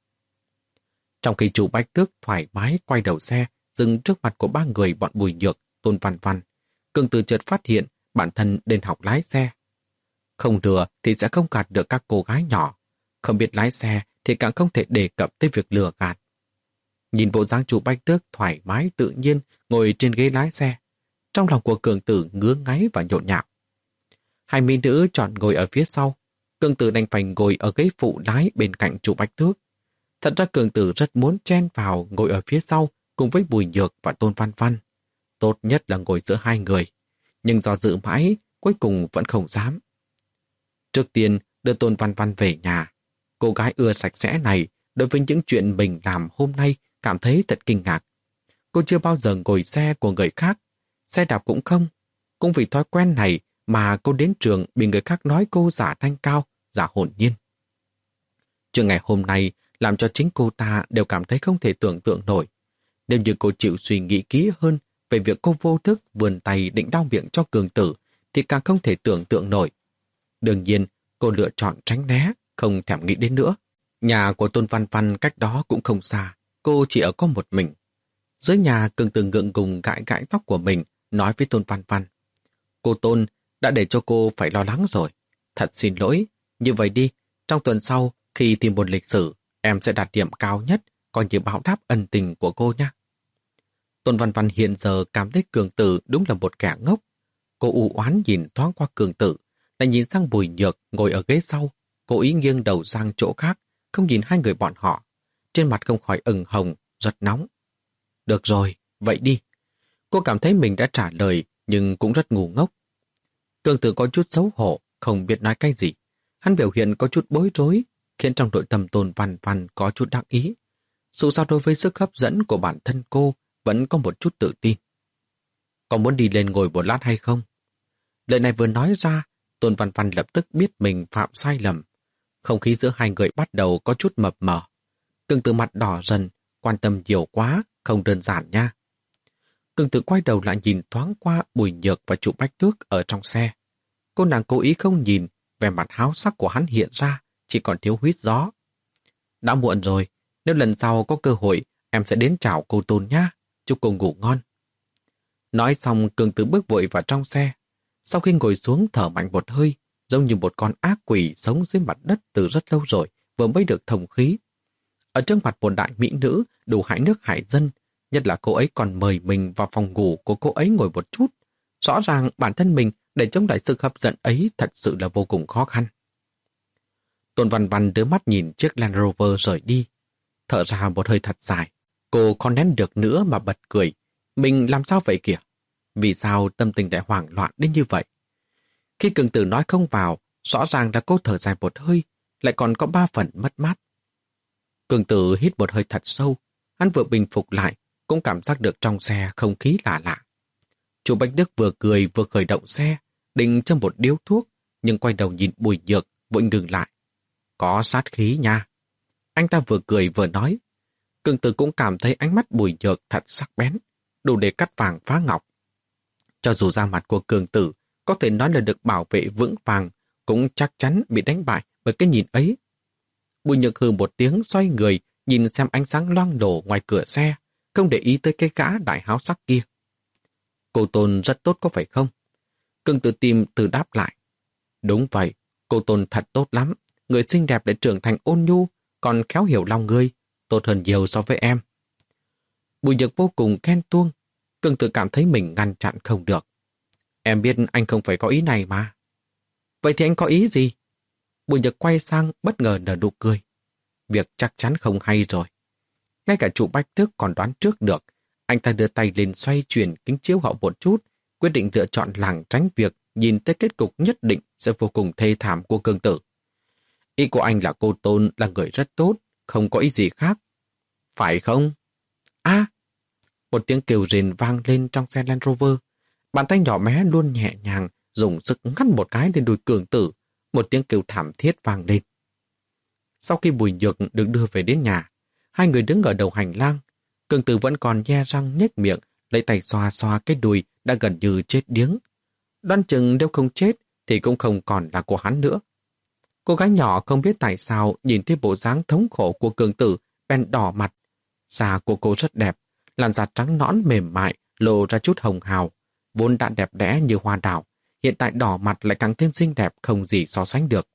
Trong khi chủ Bách Tước thoải mái quay đầu xe, dừng trước mặt của ba người bọn Bùi Nhược, Tôn Văn Văn, Cương Tử chợt phát hiện bản thân nên học lái xe. Không lừa thì sẽ không gạt được các cô gái nhỏ. Không biết lái xe thì càng không thể đề cập tới việc lừa gạt. Nhìn bộ dáng chủ Bách Tước thoải mái tự nhiên ngồi trên ghế lái xe, trong lòng của Cường Tử ngứa ngáy và nhộn nhạo. Hai mỹ nữ chọn ngồi ở phía sau, Cường Tử đành phải ngồi ở ghế phụ lái bên cạnh chủ Bách Tước. Thật ra Cường Tử rất muốn chen vào ngồi ở phía sau cùng với Bùi Nhược và Tôn Văn Văn. Tốt nhất là ngồi giữa hai người, nhưng do dự mãi, cuối cùng vẫn không dám. Trước tiên đưa Tôn Văn Văn về nhà. Cô gái ưa sạch sẽ này đối với những chuyện mình làm hôm nay cảm thấy thật kinh ngạc. Cô chưa bao giờ ngồi xe của người khác, xe đạp cũng không. Cũng vì thói quen này mà cô đến trường bị người khác nói cô giả thanh cao, giả hồn nhiên. Chuyện ngày hôm nay làm cho chính cô ta đều cảm thấy không thể tưởng tượng nổi. Nếu như cô chịu suy nghĩ kỹ hơn về việc cô vô thức vươn tay định đau miệng cho Cường Tử thì càng không thể tưởng tượng nổi. Đương nhiên, cô lựa chọn tránh né, không thèm nghĩ đến nữa. Nhà của Tôn Văn Văn cách đó cũng không xa, cô chỉ ở có một mình. Dưới nhà, Cường Tử ngượng ngùng gãi gãi tóc của mình, nói với Tôn Văn Văn. Cô Tôn đã để cho cô phải lo lắng rồi. Thật xin lỗi, như vậy đi, trong tuần sau, khi tìm môn lịch sử, em sẽ đạt điểm cao nhất, coi như báo đáp ân tình của cô nhé. Tôn Văn Văn hiện giờ cảm thấy Cường Tử đúng là một kẻ ngốc. Cô u oán nhìn thoáng qua Cường Tử, lại nhìn sang Bùi Nhược ngồi ở ghế sau, cố ý nghiêng đầu sang chỗ khác, không nhìn hai người bọn họ. Trên mặt không khỏi ửng hồng, rất nóng. Được rồi, vậy đi. Cô cảm thấy mình đã trả lời, nhưng cũng rất ngu ngốc. Cường Tử có chút xấu hổ, không biết nói cái gì. Hắn biểu hiện có chút bối rối, khiến trong nội tâm Tôn Văn Văn có chút đắc ý. Dù sao đối với sức hấp dẫn của bản thân cô, vẫn có một chút tự tin. Có muốn đi lên ngồi một lát hay không? Lời này vừa nói ra, Tôn Văn Văn lập tức biết mình phạm sai lầm. Không khí giữa hai người bắt đầu có chút mập mờ. Cường Tử mặt đỏ dần, quan tâm nhiều quá, không đơn giản nha. Cường Tử quay đầu lại nhìn thoáng qua Bùi Nhược và trụ Bách Tước ở trong xe. Cô nàng cố ý không nhìn, vẻ mặt háo sắc của hắn hiện ra, chỉ còn thiếu huýt gió. Đã muộn rồi, nếu lần sau có cơ hội, em sẽ đến chào cô Tôn nhá, chúc cô ngủ ngon. Nói xong, Cường Tử bước vội vào trong xe. Sau khi ngồi xuống thở mạnh một hơi, giống như một con ác quỷ sống dưới mặt đất từ rất lâu rồi, vừa mới được thông khí. Ở trước mặt một đại mỹ nữ đủ hại nước hại dân, nhất là cô ấy còn mời mình vào phòng ngủ của cô ấy ngồi một chút. Rõ ràng bản thân mình để chống lại sự hấp dẫn ấy thật sự là vô cùng khó khăn. Tôn Văn Văn đưa mắt nhìn chiếc Land Rover rời đi. Thở ra một hơi thật dài. Cô không nén được nữa mà bật cười. Mình làm sao vậy kìa? Vì sao tâm tình lại hoảng loạn đến như vậy? Khi Cường Tử nói không vào, rõ ràng là cô thở dài một hơi, lại còn có ba phần mất mát. Cường Tử hít một hơi thật sâu. Hắn vừa bình phục lại, cũng cảm giác được trong xe không khí lạ lạ. Chủ Bạch Đức vừa cười vừa khởi động xe, định châm một điếu thuốc, nhưng quay đầu nhìn Bùi Nhược, vội ngừng lại. Có sát khí nha. Anh ta vừa cười vừa nói. Cường Tử cũng cảm thấy ánh mắt Bùi Nhược thật sắc bén, đủ để cắt vàng phá ngọc. Cho dù da mặt của Cường Tử có thể nói là được bảo vệ vững vàng, cũng chắc chắn bị đánh bại bởi cái nhìn ấy. Bùi Nhược hừ một tiếng xoay người, nhìn xem ánh sáng loang lổ ngoài cửa xe, không để ý tới cái gã đại háo sắc kia. Cô Tôn rất tốt có phải không? Cường Tử tìm từ đáp lại. Đúng vậy, cô Tôn thật tốt lắm. Người xinh đẹp để trưởng thành ôn nhu, còn khéo hiểu lòng người, tốt hơn nhiều so với em. Bùi Nhược vô cùng khen tuông. Cường Tử cảm thấy mình ngăn chặn không được. Em biết anh không phải có ý này mà. Vậy thì anh có ý gì? Bùi Nhược quay sang bất ngờ nở nụ cười. Việc chắc chắn không hay rồi. Ngay cả chủ Bách Tước còn đoán trước được. Anh ta đưa tay lên xoay chuyển kính chiếu hậu một chút, quyết định lựa chọn lảng tránh việc nhìn tới kết cục nhất định sẽ vô cùng thê thảm của Cường Tử. Ý của anh là cô Tôn là người rất tốt, không có ý gì khác. Phải không? À! Một tiếng kêu rền vang lên trong xe Land Rover. Bàn tay nhỏ bé luôn nhẹ nhàng, dùng sức ngắt một cái lên đùi Cường Tử. Một tiếng kêu thảm thiết vang lên. Sau khi Bùi Nhược được đưa về đến nhà, hai người đứng ở đầu hành lang. Cường Tử vẫn còn nhe răng nhếch miệng, lấy tay xoa xoa cái đùi đã gần như chết điếng. Đoán chừng nếu không chết thì cũng không còn là của hắn nữa. Cô gái nhỏ không biết tại sao nhìn thấy bộ dáng thống khổ của Cường Tử bèn đỏ mặt. Da của cô rất đẹp, làn da trắng nõn mềm mại, lộ ra chút hồng hào, vốn đã đẹp đẽ như hoa đào, hiện tại đỏ mặt lại càng thêm xinh đẹp không gì so sánh được.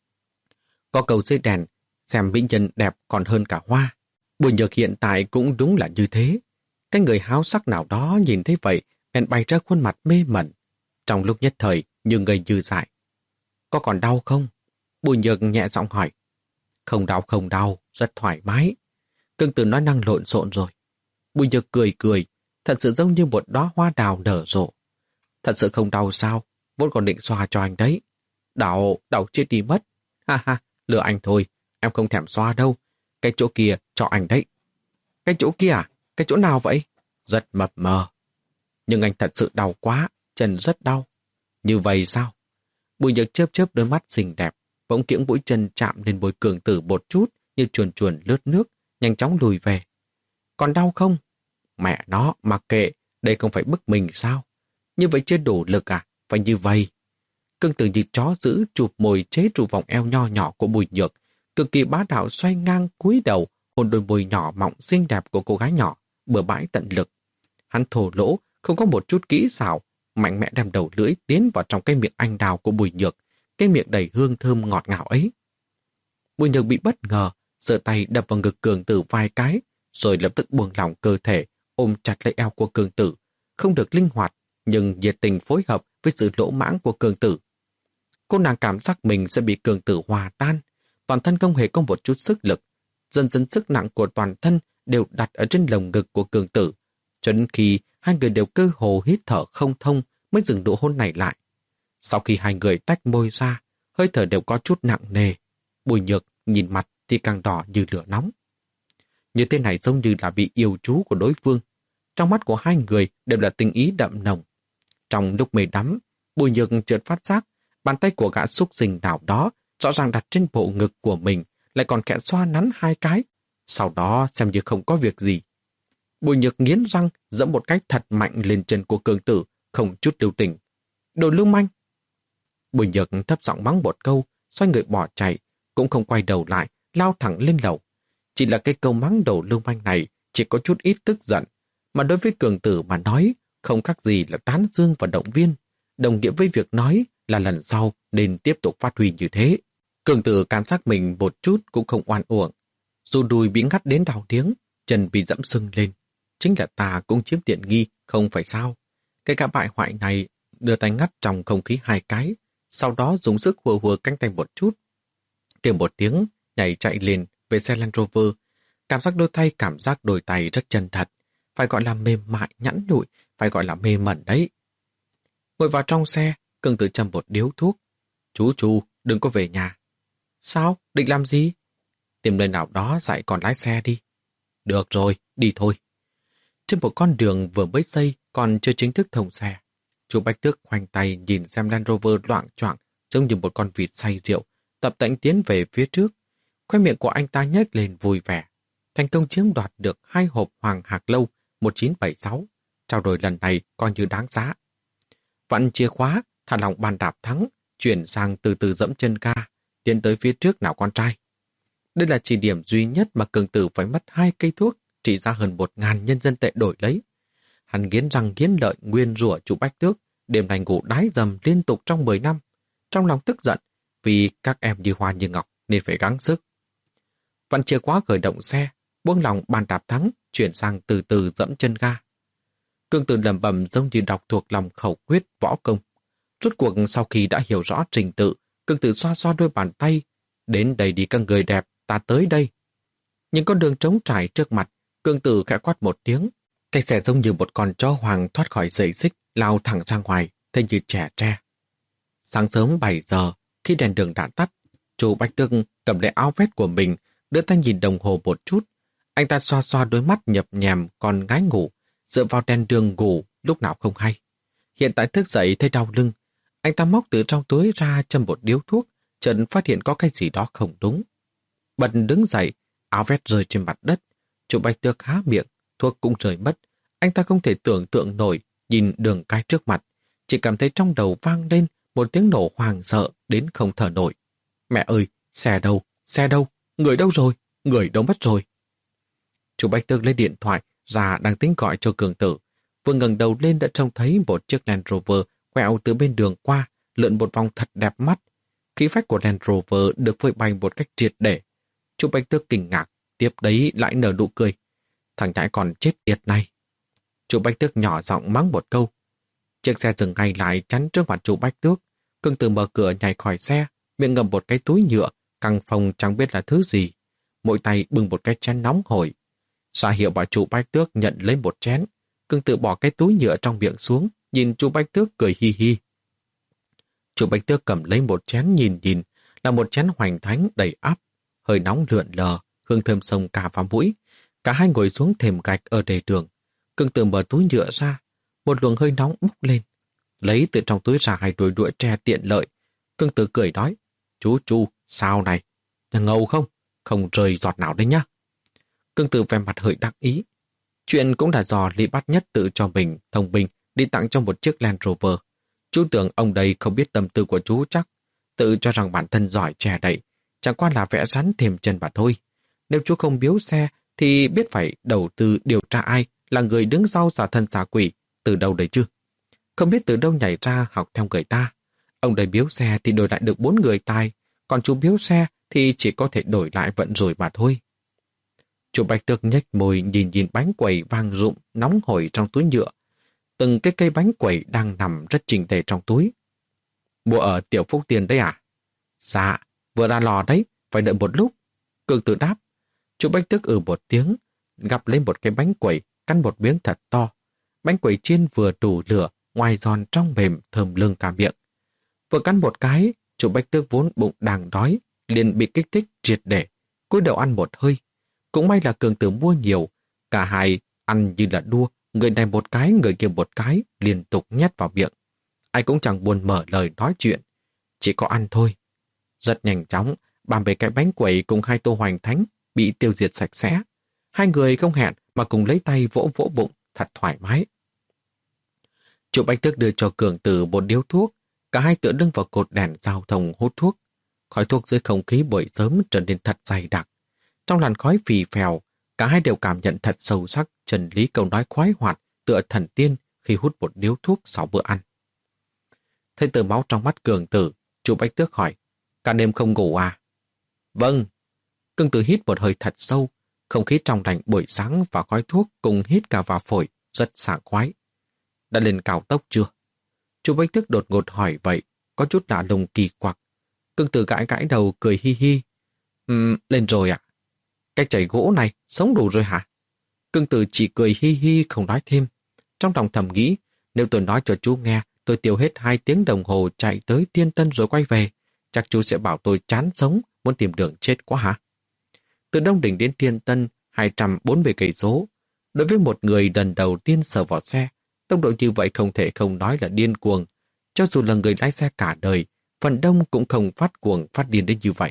Có câu dưới đèn, xem mỹ nhân đẹp còn hơn cả hoa. Bùi Nhược hiện tại cũng đúng là như thế. Cái người háo sắc nào đó nhìn thấy vậy, bèn bày ra khuôn mặt mê mẩn. Trong lúc nhất thời, như ngây như dại. Có còn đau không? Bùi Nhược nhẹ giọng hỏi. Không đau không đau, rất thoải mái. Cường Tử nói năng lộn xộn rồi. Bùi Nhược cười cười, thật sự giống như một đóa hoa đào nở rộ. Thật sự không đau sao? Vốn còn định xoa cho anh đấy. Đau, đau chết đi mất. Ha ha, lừa anh thôi, em không thèm xoa đâu. Cái chỗ kia cho anh đấy. Cái chỗ kia à? Cái chỗ nào vậy? Rất mập mờ. Nhưng anh thật sự đau quá, chân rất đau. Như vậy sao? Bùi Nhược chớp chớp đôi mắt xinh đẹp, bỗng kiễng mũi chân chạm lên bối Cường Tử một chút như chuồn chuồn lướt nước, nhanh chóng lùi về. Còn đau không? Mẹ nó, mặc kệ, đây không phải bức mình sao? Như vậy chưa đủ lực à? Phải như vậy. Cường Tử như chó giữ chụp mồi chế trụ vòng eo nho nhỏ của Bùi Nhược, cực kỳ bá đạo xoay ngang cúi đầu, hôn đôi môi nhỏ mọng xinh đẹp của cô gái nhỏ, bừa bãi tận lực. Hắn thổ lỗ, không có một chút kỹ xảo, mạnh mẽ đem đầu lưỡi tiến vào trong cái miệng anh đào của Bùi Nhược, cái miệng đầy hương thơm ngọt ngào ấy. Bùi Nhược bị bất ngờ, giơ tay đập vào ngực Cường Tử vài cái, rồi lập tức buông lỏng cơ thể, ôm chặt lấy eo của Cường Tử, không được linh hoạt, nhưng nhiệt tình phối hợp với sự lỗ mãng của Cường Tử. Cô nàng cảm giác mình sẽ bị Cường Tử hòa tan, toàn thân không hề có một chút sức lực. Dần dần sức nặng của toàn thân đều đặt ở trên lồng ngực của Cường Tử, cho đến khi hai người đều cơ hồ hít thở không thông mới dừng nụ hôn này lại. Sau khi hai người tách môi ra, hơi thở đều có chút nặng nề. Bùi Nhược nhìn mặt thì càng đỏ như lửa nóng. Như thế này giống như là bị yêu chú của đối phương. Trong mắt của hai người đều là tình ý đậm nồng. Trong lúc mê đắm, Bùi Nhược chợt phát giác bàn tay của gã xúc sinh nào đó rõ ràng đặt trên bộ ngực của mình, lại còn khẽ xoa nắn hai cái, sau đó xem như không có việc gì. Bùi Nhược nghiến răng giẫm một cái thật mạnh lên chân của Cường Tử, không chút lưu tình. Đồ lưu manh! Bùi Nhược thấp giọng mắng một câu, xoay người bỏ chạy, cũng không quay đầu lại, lao thẳng lên lầu. Chỉ là cái câu mắng đồ lưu manh này chỉ có chút ít tức giận, mà đối với Cường Tử mà nói, không khác gì là tán dương và động viên, đồng nghĩa với việc nói là lần sau nên tiếp tục phát huy như thế. Cường Tử cảm giác mình một chút cũng không oan uổng. Dù đùi bị ngắt đến đau tiếng, chân bị dẫm sưng lên. Chính là ta cũng chiếm tiện nghi, không phải sao. Cái gã bại hoại này đưa tay ngắt trong không khí hai cái, sau đó dùng sức hùa hùa cánh tay một chút. Kêu một tiếng, nhảy chạy lên về xe Land Rover. Cảm giác đôi tay, cảm giác đôi tay rất chân thật. Phải gọi là mềm mại, nhẵn nhụi, phải gọi là mê mẩn đấy. Ngồi vào trong xe, Cương Tử châm một điếu thuốc. Chú chú, đừng có về nhà. Sao? Định làm gì? Tìm nơi nào đó dạy con lái xe đi. Được rồi, đi thôi. Trên một con đường vừa mới xây còn chưa chính thức thông xe. Chú Bách Tước khoanh tay nhìn xem Land Rover loạng choạng giống như một con vịt say rượu, tập tễnh tiến về phía trước. Khoe miệng của anh ta nhếch lên vui vẻ. Thành công chiếm đoạt được hai hộp Hoàng Hạc Lâu một chín bảy sáu. Trao đổi lần này coi như đáng giá. Vặn chìa khóa, thả lỏng bàn đạp thắng, chuyển sang từ từ dẫm chân ga, tiến tới phía trước nào con trai. Đây là chỉ điểm duy nhất mà Cường Tử phải mất hai cây thuốc, trị giá hơn một ngàn nhân dân tệ đổi lấy. Hắn nghiến răng nghiến lợi nguyên rủa chú Bách Tước, đêm nay ngủ đái dầm liên tục trong mười năm. Trong lòng tức giận, vì các em như hoa như ngọc nên phải gắng sức. Vặn chìa khóa khởi động xe, buông lỏng bàn đạp thắng, chuyển sang từ từ dẫm chân ga. Cường Tử lẩm bẩm giống như đọc thuộc lòng khẩu quyết võ công. Rốt cuộc sau khi đã hiểu rõ trình tự, Cường Tử xoa xoa đôi bàn tay. Đến đây đi các người đẹp, ta tới đây. Những con đường trống trải trước mặt, Cường Tử khẽ quát một tiếng. Cái xe giống như một con chó hoàng thoát khỏi dây xích, lao thẳng ra ngoài, thế như trẻ tre. Sáng sớm bảy giờ, khi đèn đường đã tắt, chú Bách Tước cầm lấy áo vest của mình, đưa tay nhìn đồng hồ một chút. Anh ta xoa xoa đôi mắt nhập nhèm còn ngái ngủ, dựa vào đèn đường ngủ lúc nào không hay. Hiện tại thức dậy thấy đau lưng, anh ta móc từ trong túi ra châm một điếu thuốc, chợt phát hiện có cái gì đó không đúng. Bật đứng dậy, áo vest rơi trên mặt đất, chú Bách Tước há miệng, thuốc cũng rơi mất. Anh ta không thể tưởng tượng nổi, nhìn đường cái trước mặt, chỉ cảm thấy trong đầu vang lên một tiếng nổ hoàng sợ đến không thở nổi. Mẹ ơi, xe đâu, xe đâu, người đâu rồi, người đâu mất rồi. Chú Bách Tước lấy điện thoại ra đang tính gọi cho Cường Tử. Vừa ngẩng đầu lên đã trông thấy một chiếc Land Rover quẹo từ bên đường qua, lượn một vòng thật đẹp mắt. Khí phách của Land Rover được phơi bày một cách triệt để. Chú Bách Tước kinh ngạc, tiếp đấy lại nở nụ cười. Thằng nhãi còn chết tiệt này. Chú Bách Tước nhỏ giọng mắng một câu. Chiếc xe dừng ngay lại chắn trước mặt chú Bách Tước. Cường Tử mở cửa nhảy khỏi xe, miệng ngậm một cái túi nhựa, căng phòng chẳng biết là thứ gì. Mỗi tay bưng một cái chén nóng hổi. Ra hiệu bảo chú Bách Tước nhận lấy một chén. Cường Tử bỏ cái túi nhựa trong miệng xuống, nhìn chú Bách Tước cười hi hi. Chú Bách Tước cầm lấy một chén nhìn nhìn, là một chén hoành thánh đầy ắp, hơi nóng lượn lờ, hương thơm sông cả vào mũi. Cả hai ngồi xuống thềm gạch ở đề đường. Cường Tử mở túi nhựa ra, một luồng hơi nóng bốc lên. Lấy từ trong túi ra hai đuôi đũa tre tiện lợi. Cường Tử cười nói, chú chú, sao này? Nhà ngầu không? Không rơi giọt nào đấy nhá. Cường Tử vẻ mặt hơi đắc ý. Chuyện cũng là do Lý Bát Nhất tự cho mình thông minh đi tặng cho một chiếc Land Rover. Chú tưởng ông đây không biết tâm tư của chú chắc, tự cho rằng bản thân giỏi che đậy, chẳng qua là vẽ rắn thêm chân mà thôi. Nếu chú không biếu xe thì biết phải đầu tư điều tra ai là người đứng sau xả thân xả quỷ, từ đâu đấy chứ? Không biết từ đâu nhảy ra học theo người ta. Ông đây biếu xe thì đổi lại được bốn người tài, còn chú biếu xe thì chỉ có thể đổi lại vận rủi mà thôi. Chú Bách Tước nhếch môi nhìn nhìn bánh quẩy vang rụm nóng hổi trong túi nhựa. Từng cái cây bánh quẩy đang nằm rất chỉnh tề trong túi. Mua ở Tiểu Phúc Tiền đấy à? Dạ, vừa ra lò đấy, phải đợi một lúc. Cường Tử đáp. Chú Bách Tước ừ một tiếng, gắp lên một cái bánh quẩy, cắn một miếng thật to. Bánh quẩy chiên vừa đủ lửa, ngoài giòn trong mềm, thơm lưng cả miệng. Vừa cắn một cái, chú Bách Tước vốn bụng đang đói, liền bị kích thích triệt để, cúi đầu ăn một hơi. Cũng may là Cường Tử mua nhiều, cả hai ăn như là đua, người này một cái, người kia một cái, liên tục nhét vào miệng. Ai cũng chẳng buồn mở lời nói chuyện, chỉ có ăn thôi. Rất nhanh chóng, ba mươi cái bánh quẩy cùng hai tô hoành thánh bị tiêu diệt sạch sẽ. Hai người không hẹn mà cùng lấy tay vỗ vỗ bụng, thật thoải mái. Chú Bách Tước đưa cho Cường Tử một điếu thuốc, cả hai tựa lưng vào cột đèn giao thông hút thuốc. Khói thuốc dưới không khí buổi sớm trở nên thật dày đặc. Trong làn khói phì phèo, cả hai đều cảm nhận thật sâu sắc chân lý câu nói khoái hoạt tựa thần tiên khi hút một điếu thuốc sau bữa ăn. Thấy tờ máu trong mắt Cường Tử, chú Bách Tước hỏi, cả đêm không ngủ à? Vâng. Cương Tử hít một hơi thật sâu, không khí trong lành buổi sáng và khói thuốc cùng hít cả vào phổi, rất sảng khoái. Đã lên cao tốc chưa? Chú Bách Tước đột ngột hỏi vậy, có chút lạ lùng kỳ quặc. Cương Tử gãi gãi đầu cười hi hi. Um, lên rồi ạ. Cái chảy gỗ này sống đủ rồi hả? Cương Tử chỉ cười hi hi không nói thêm. Trong lòng thầm nghĩ, nếu tôi nói cho chú nghe, tôi tiêu hết hai tiếng đồng hồ chạy tới Tiên Tân rồi quay về, chắc chú sẽ bảo tôi chán sống, muốn tìm đường chết quá hả? Từ Đông Đỉnh đến Tiên Tân, hai trăm bốn mươi cây số. Đối với một người lần đầu tiên sờ vào xe, tốc độ như vậy không thể không nói là điên cuồng. Cho dù là người lái xe cả đời, phần đông cũng không phát cuồng phát điên đến như vậy.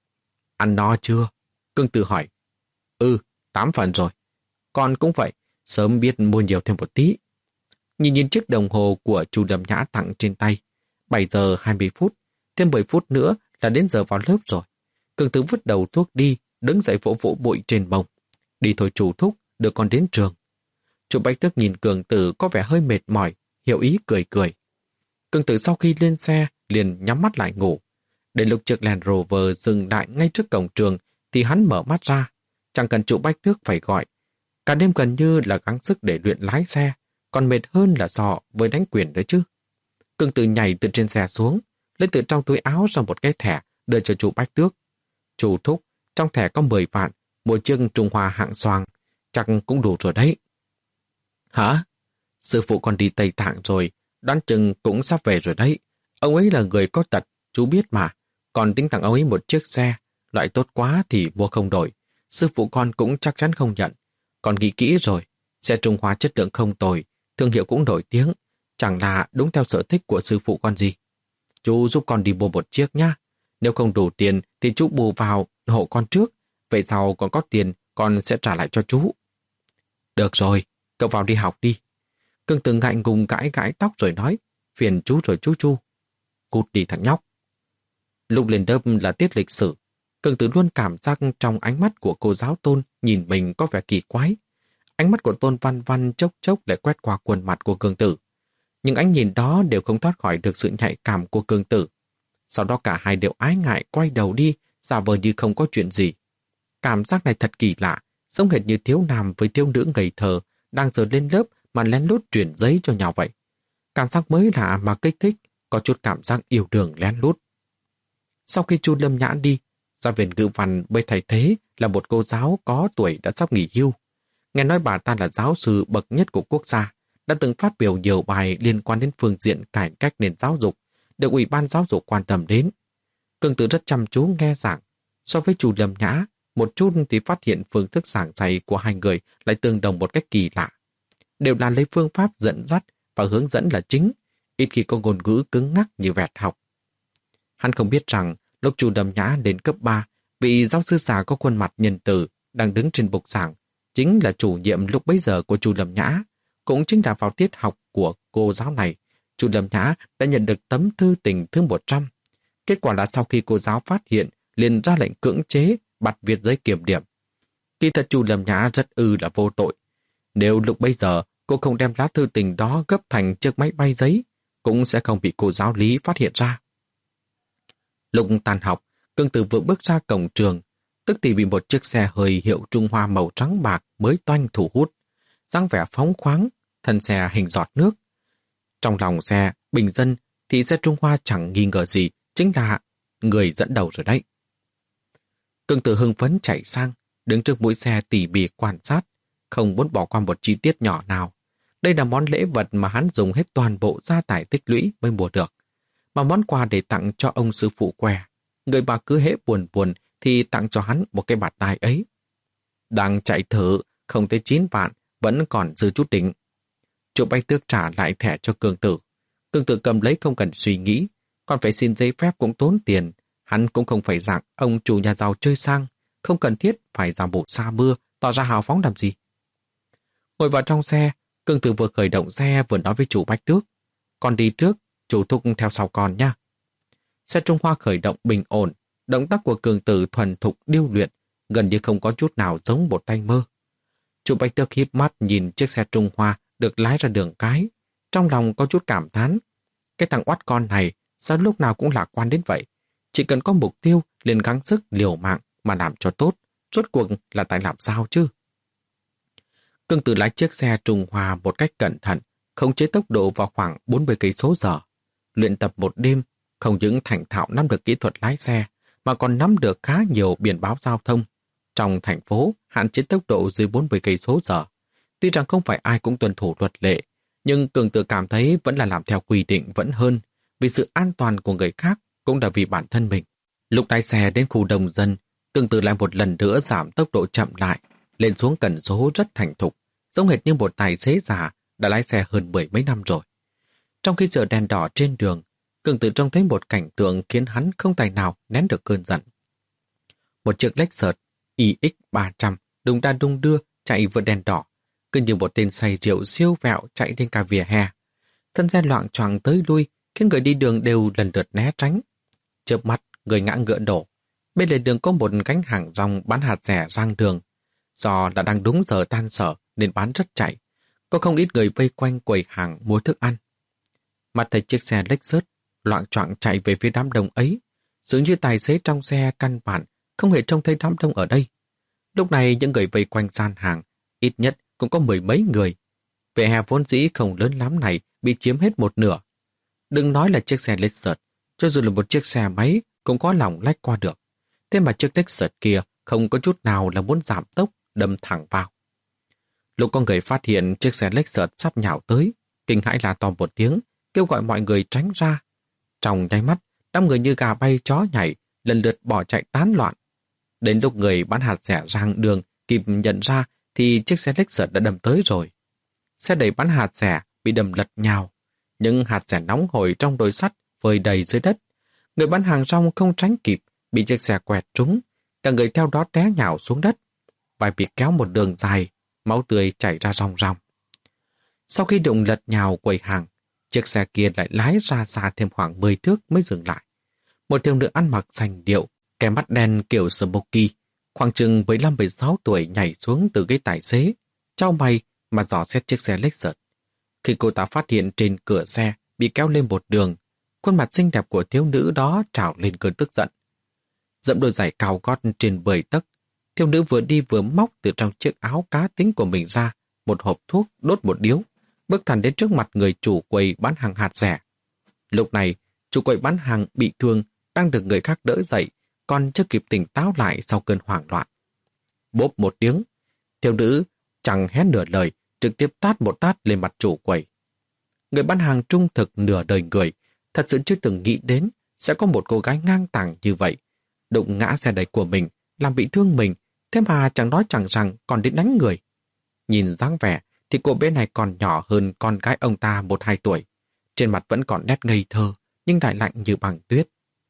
Ăn no chưa? Cương Tử hỏi. Ừ, tám phần rồi. Con cũng vậy, sớm biết mua nhiều thêm một tí. Nhìn nhìn chiếc đồng hồ của chú Lâm Nhã tặng trên tay. bảy giờ hai mươi phút, thêm mười phút nữa là đến giờ vào lớp rồi. Cương Tử vứt đầu thuốc đi, đứng dậy vỗ vỗ bụi trên mông. Đi thôi chú thúc, đưa con đến trường. Chú Bách Tước nhìn Cường Tử có vẻ hơi mệt mỏi, hiểu ý cười cười. Cường Tử sau khi lên xe liền nhắm mắt lại ngủ. Đến lúc chiếc Land Rover dừng lại ngay trước cổng trường thì hắn mở mắt ra. Chẳng cần chú Bách Tước phải gọi. Cả đêm gần như là gắng sức để luyện lái xe, còn mệt hơn là sọ với đánh quyền đấy chứ. Cường Tử nhảy từ trên xe xuống, lấy từ trong túi áo ra một cái thẻ đưa cho chú Bách Tước. Chú thúc, trong thẻ có mười vạn, một chiếc Trung Hoa hạng xoàng, chắc cũng đủ rồi đấy. Hả? Sư phụ còn đi Tây Tạng rồi, đoán chừng cũng sắp về rồi đấy. Ông ấy là người có tật, chú biết mà. Còn tính tặng ông ấy một chiếc xe, loại tốt quá thì mua không đổi. Sư phụ con cũng chắc chắn không nhận. Còn nghĩ kỹ rồi, xe Trung Hoa chất lượng không tồi, thương hiệu cũng nổi tiếng, chẳng là đúng theo sở thích của sư phụ con gì. Chú giúp con đi mua một chiếc nhá. Nếu không đủ tiền thì chú bù vào hộ con trước, vậy sau còn có tiền con sẽ trả lại cho chú. Được rồi, cậu vào đi học đi. Cương Tử ngại ngùng gãi gãi tóc rồi nói, phiền chú rồi chú chu. Cút đi thằng nhóc. Lúc lên lớp là tiết lịch sử, Cương Tử luôn cảm giác trong ánh mắt của cô giáo Tôn nhìn mình có vẻ kỳ quái. Ánh mắt của Tôn Văn Văn chốc chốc lại quét qua khuôn mặt của Cương Tử. Nhưng ánh nhìn đó đều không thoát khỏi được sự nhạy cảm của Cương Tử. Sau đó cả hai đều ái ngại quay đầu đi, giả vờ như không có chuyện gì. Cảm giác này thật kỳ lạ, giống hệt như thiếu nam với thiếu nữ ngây thơ đang giờ lên lớp mà lén lút chuyển giấy cho nhau vậy. Cảm giác mới lạ mà kích thích, có chút cảm giác yêu đương lén lút. Sau khi chu Lâm Nhã đi, giáo viên ngữ văn mới thay thế là một cô giáo có tuổi đã sắp nghỉ hưu. Nghe nói bà ta là giáo sư bậc nhất của quốc gia, đã từng phát biểu nhiều bài liên quan đến phương diện cải cách nền giáo dục, được Ủy ban Giáo dục quan tâm đến. Cương Tử rất chăm chú nghe giảng. So với chu Lâm Nhã, một chút thì phát hiện phương thức giảng dạy của hai người lại tương đồng một cách kỳ lạ. Đều là lấy phương pháp dẫn dắt và hướng dẫn là chính, ít khi có ngôn ngữ cứng ngắc như vẹt học. Hắn không biết rằng, lúc chu Lâm Nhã đến cấp ba, vị giáo sư già có khuôn mặt nhân từ đang đứng trên bục giảng, chính là chủ nhiệm lúc bấy giờ của chu Lâm Nhã. Cũng chính là vào tiết học của cô giáo này, chu Lâm Nhã đã nhận được tấm thư tình thứ một trăm. Kết quả là sau khi cô giáo phát hiện, liền ra lệnh cưỡng chế bắt viết giấy kiểm điểm. Kỳ thật chu Lâm Nhã rất ư là vô tội. Nếu lúc bấy giờ cô không đem lá thư tình đó gấp thành chiếc máy bay giấy, cũng sẽ không bị cô giáo lý phát hiện ra. Lúc tan học, Cương Tử vừa bước ra cổng trường, tức thì bị một chiếc xe hơi hiệu Trung Hoa màu trắng bạc mới toanh thu hút, dáng vẻ phóng khoáng, thân xe hình giọt nước. Trong lòng xe bình dân thì xe Trung Hoa chẳng nghi ngờ gì chính là người dẫn đầu rồi đấy. Cương Tử hưng phấn chạy sang, đứng trước mũi xe tỉ mỉ quan sát, không muốn bỏ qua một chi tiết nhỏ nào. Đây là món lễ vật mà hắn dùng hết toàn bộ gia tài tích lũy mới mua được, mà món quà để tặng cho ông sư phụ què. Người bà cứ hễ buồn buồn thì tặng cho hắn một cái bạt tai ấy. Đang chạy thử, không tới chín vạn, vẫn còn dư chút đỉnh. Chủ Bách Tước trả lại thẻ cho Cương Tử. Cương Tử cầm lấy không cần suy nghĩ, còn phải xin giấy phép cũng tốn tiền. Hắn cũng không phải dạng ông chủ nhà giàu chơi sang, không cần thiết phải giả bộ xa mưa, tỏ ra hào phóng làm gì. Ngồi vào trong xe, Cương Tử vừa khởi động xe vừa nói với chủ Bách Tước. Con đi trước, chủ thúc theo sau con nha. Xe Trung Hoa khởi động bình ổn, động tác của Cương Tử thuần thục điêu luyện, gần như không có chút nào giống một tay mơ. Chủ Bách Tước híp mắt nhìn chiếc xe Trung Hoa được lái ra đường cái, trong lòng có chút cảm thán. Cái thằng oắt con này sao lúc nào cũng lạc quan đến vậy? Chỉ cần có mục tiêu liền gắng sức liều mạng mà làm cho tốt, rốt cuộc là tại làm sao chứ? Cương Tử lái chiếc xe trùng hòa một cách cẩn thận, khống chế tốc độ vào khoảng bốn mươi cây số giờ. Luyện tập một đêm, không những thành thạo nắm được kỹ thuật lái xe, mà còn nắm được khá nhiều biển báo giao thông. Trong thành phố, hạn chế tốc độ dưới bốn mươi cây số giờ. Tuy rằng không phải ai cũng tuân thủ luật lệ, nhưng Cường Tử cảm thấy vẫn là làm theo quy định vẫn hơn, vì sự an toàn của người khác cũng là vì bản thân mình. Lúc lái xe đến khu đông dân, Cường Tử lại một lần nữa giảm tốc độ chậm lại, lên xuống cần số rất thành thục, giống hệt như một tài xế già đã lái xe hơn mười mấy năm rồi. Trong khi chờ đèn đỏ trên đường, Cường Tử trông thấy một cảnh tượng khiến hắn không tài nào nén được cơn giận. Một chiếc Lexus i ích ba trăm đung đa đung đưa chạy vượt đèn đỏ, cứ như một tên say rượu siêu vẹo chạy trên cả vỉa hè. Thân xe loạng choạng tới lui, khiến người đi đường đều lần lượt né tránh. Chớp mắt, người ngã ngựa đổ. Bên lề đường có một gánh hàng rong bán hạt rẻ rang đường. Do là đang đúng giờ tan sở nên bán rất chạy. Có không ít người vây quanh quầy hàng mua thức ăn. Mặt thấy chiếc xe Lexus loạng choạng chạy về phía đám đông ấy, dường như tài xế trong xe căn bản không hề trông thấy đám đông ở đây. Lúc này những người vây quanh gian hàng, ít nhất cũng có mười mấy người. Vỉa hè vốn dĩ không lớn lắm này bị chiếm hết một nửa. Đừng nói là chiếc xe Lexus, cho dù là một chiếc xe máy cũng có lòng lách qua được. Thế mà chiếc Lexus kia không có chút nào là muốn giảm tốc, đâm thẳng vào. Lúc có người phát hiện chiếc xe Lexus sắp nhào tới, kinh hãi la to một tiếng, kêu gọi mọi người tránh ra. Trong nháy mắt, đám người như gà bay chó nhảy, lần lượt bỏ chạy tán loạn. Đến lúc người bán hạt rẻ rang đường kịp nhận ra thì chiếc xe Lexus đã đâm tới rồi. Xe đẩy bán hạt rẻ bị đâm lật nhào. Những hạt rẻ nóng hổi trong đồi sắt vơi đầy dưới đất. Người bán hàng rong không tránh kịp, bị chiếc xe quẹt trúng. Cả người theo đó té nhào xuống đất. Vai bị kéo một đường dài, máu tươi chảy ra ròng ròng. Sau khi đụng lật nhào quầy hàng, chiếc xe kia lại lái ra xa thêm khoảng mười thước mới dừng lại. Một thiếu nữ ăn mặc sành điệu, kẻ mắt đen kiểu smoky, khoảng chừng mười lăm mười sáu tuổi nhảy xuống từ ghế tài xế, chau mày mà dò xét chiếc xe Lexus. Khi cô ta phát hiện trên cửa xe bị kéo lên một đường, khuôn mặt xinh đẹp của thiếu nữ đó trào lên cơn tức giận. Dẫm đôi giày cao gót trên bười tấc, thiếu nữ vừa đi vừa móc từ trong chiếc áo cá tính của mình ra một hộp thuốc đốt một điếu, bước thẳng đến trước mặt người chủ quầy bán hàng hạt rẻ. Lúc này, chủ quầy bán hàng bị thương, đang được người khác đỡ dậy, còn chưa kịp tỉnh táo lại sau cơn hoảng loạn. Bốp một tiếng, thiếu nữ chẳng hét nửa lời, trực tiếp tát một tát lên mặt chủ quầy. Người bán hàng trung thực nửa đời người, thật sự chưa từng nghĩ đến sẽ có một cô gái ngang tàng như vậy, đụng ngã xe đẩy của mình, làm bị thương mình, thế mà chẳng nói chẳng rằng còn đến đánh người. Nhìn dáng vẻ thì cô bé này còn nhỏ hơn con gái ông ta một hai tuổi. Trên mặt vẫn còn nét ngây thơ, nhưng lại lạnh như băng tuyết.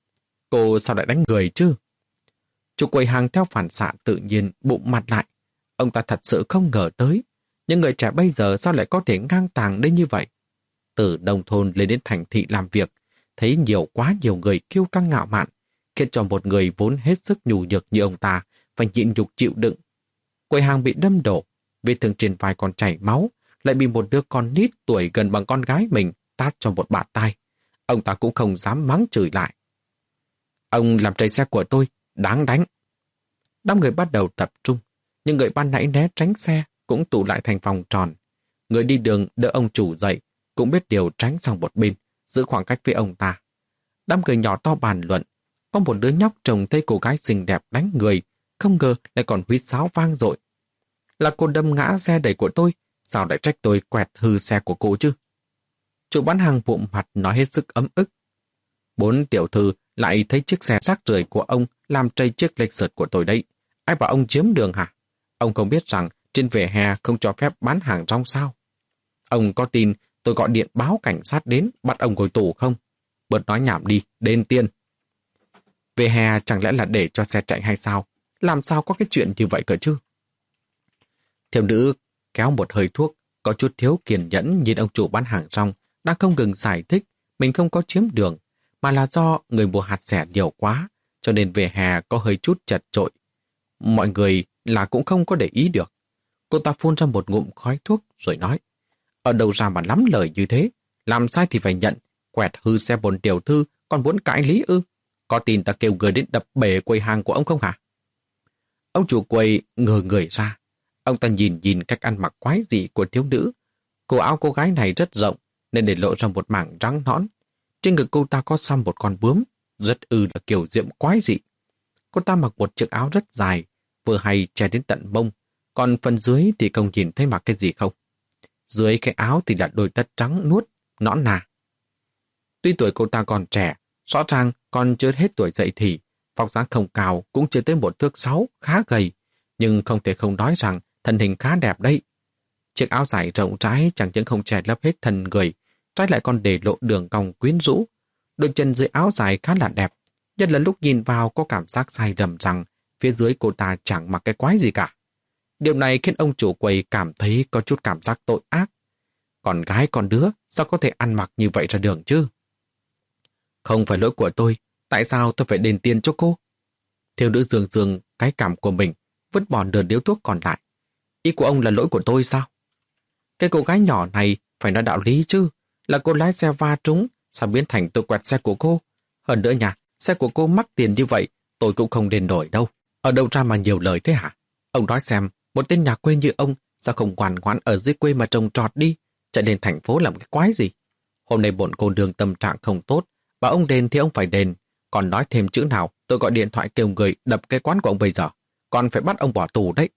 Cô sao lại đánh người chứ? Chủ quầy hàng theo phản xạ tự nhiên bụng mặt lại. Ông ta thật sự không ngờ tới, những người trẻ bây giờ sao lại có thể ngang tàng đến như vậy. Từ nông thôn lên đến thành thị làm việc, thấy nhiều quá nhiều người kiêu căng ngạo mạn, khiến cho một người vốn hết sức nhu nhược như ông ta phải nhịn nhục chịu đựng. Quầy hàng bị đâm đổ, vết thương trên vai còn chảy máu, lại bị một đứa con nít tuổi gần bằng con gái mình tát cho một bạt tai. Ông ta cũng không dám mắng chửi lại. Ông làm trầy xe của tôi, đáng đánh. Đám người bắt đầu tập trung, nhưng người ban nãy né tránh xe cũng tụ lại thành vòng tròn. Người đi đường đỡ ông chủ dậy, cũng biết điều tránh sang một bên, giữ khoảng cách với ông ta. Đám người nhỏ to bàn luận, có một đứa nhóc trông thấy cô gái xinh đẹp đánh người, không ngờ lại còn huýt sáo vang dội. Là cô đâm ngã xe đẩy của tôi, sao lại trách tôi quẹt hư xe của cô chứ? Chủ bán hàng vụm mặt nói hết sức ấm ức. Bốn tiểu thư lại thấy chiếc xe rác rưởi của ông làm trầy chiếc Lexus của tôi đấy. Ai bảo ông chiếm đường hả? Ông không biết rằng trên vỉa hè không cho phép bán hàng rong sao? Ông có tin tôi gọi điện báo cảnh sát đến bắt ông ngồi tù không? Bớt nói nhảm đi, đền tiền. Vỉa hè chẳng lẽ là để cho xe chạy hay sao? Làm sao có cái chuyện như vậy cơ chứ? Thiếu nữ kéo một hơi thuốc, có chút thiếu kiên nhẫn nhìn ông chủ bán hàng rong đang không ngừng giải thích mình không có chiếm đường, mà là do người mua hạt rẻ nhiều quá, cho nên vỉa hè có hơi chút chật chội. Mọi người là cũng không có để ý được. Cô ta phun ra một ngụm khói thuốc rồi nói, ở đâu ra mà lắm lời như thế, làm sai thì phải nhận, quẹt hư xe bồn tiểu thư còn muốn cãi lý ư? Có tin ta kêu người đến đập bể quầy hàng của ông không hả? Ông chủ quầy ngờ người ra. Ông ta nhìn nhìn cách ăn mặc quái dị của thiếu nữ. Cổ áo cô gái này rất rộng nên để lộ ra một mảng trắng nõn. Trên ngực cô ta có xăm một con bướm, rất ư là kiểu diễm quái dị. Cô ta mặc một chiếc áo rất dài, vừa hay che đến tận mông, còn phần dưới thì không nhìn thấy mặc cái gì không. Dưới cái áo thì là đôi tất trắng nuốt, nõn nà. Tuy tuổi cô ta còn trẻ, rõ ràng còn chưa hết tuổi dậy thì, vóc dáng không cao cũng chưa tới một thước sáu, khá gầy, nhưng không thể không nói rằng thân hình khá đẹp đấy. Chiếc áo dài rộng rãi chẳng những không che lấp hết thân người, trái lại còn để lộ đường cong quyến rũ. Đôi chân dưới áo dài khá là đẹp, nhất là lúc nhìn vào có cảm giác sai rầm rằng phía dưới cô ta chẳng mặc cái quái gì cả. Điều này khiến ông chủ quầy cảm thấy có chút cảm giác tội ác. Còn gái con đứa sao có thể ăn mặc như vậy ra đường chứ? Không phải lỗi của tôi, tại sao tôi phải đền tiền cho cô? Thiếu nữ dường dường cái cảm của mình, vứt bỏ nửa điếu thuốc còn lại. Ý của ông là lỗi của tôi sao? Cái cô gái nhỏ này phải nói đạo lý chứ, là cô lái xe va trúng, sao biến thành tôi quẹt xe của cô? Hơn nữa nhà, xe của cô mắc tiền như vậy, tôi cũng không đền nổi đâu. Ở đâu ra mà nhiều lời thế hả? Ông nói xem, một tên nhà quê như ông, sao không ngoan ngoãn ở dưới quê mà trồng trọt đi, chạy lên thành phố làm cái quái gì? Hôm nay bọn cô đường tâm trạng không tốt, và ông đền thì ông phải đền, còn nói thêm chữ nào, tôi gọi điện thoại kêu người đập cái quán của ông bây giờ, còn phải bắt ông bỏ tù đấy.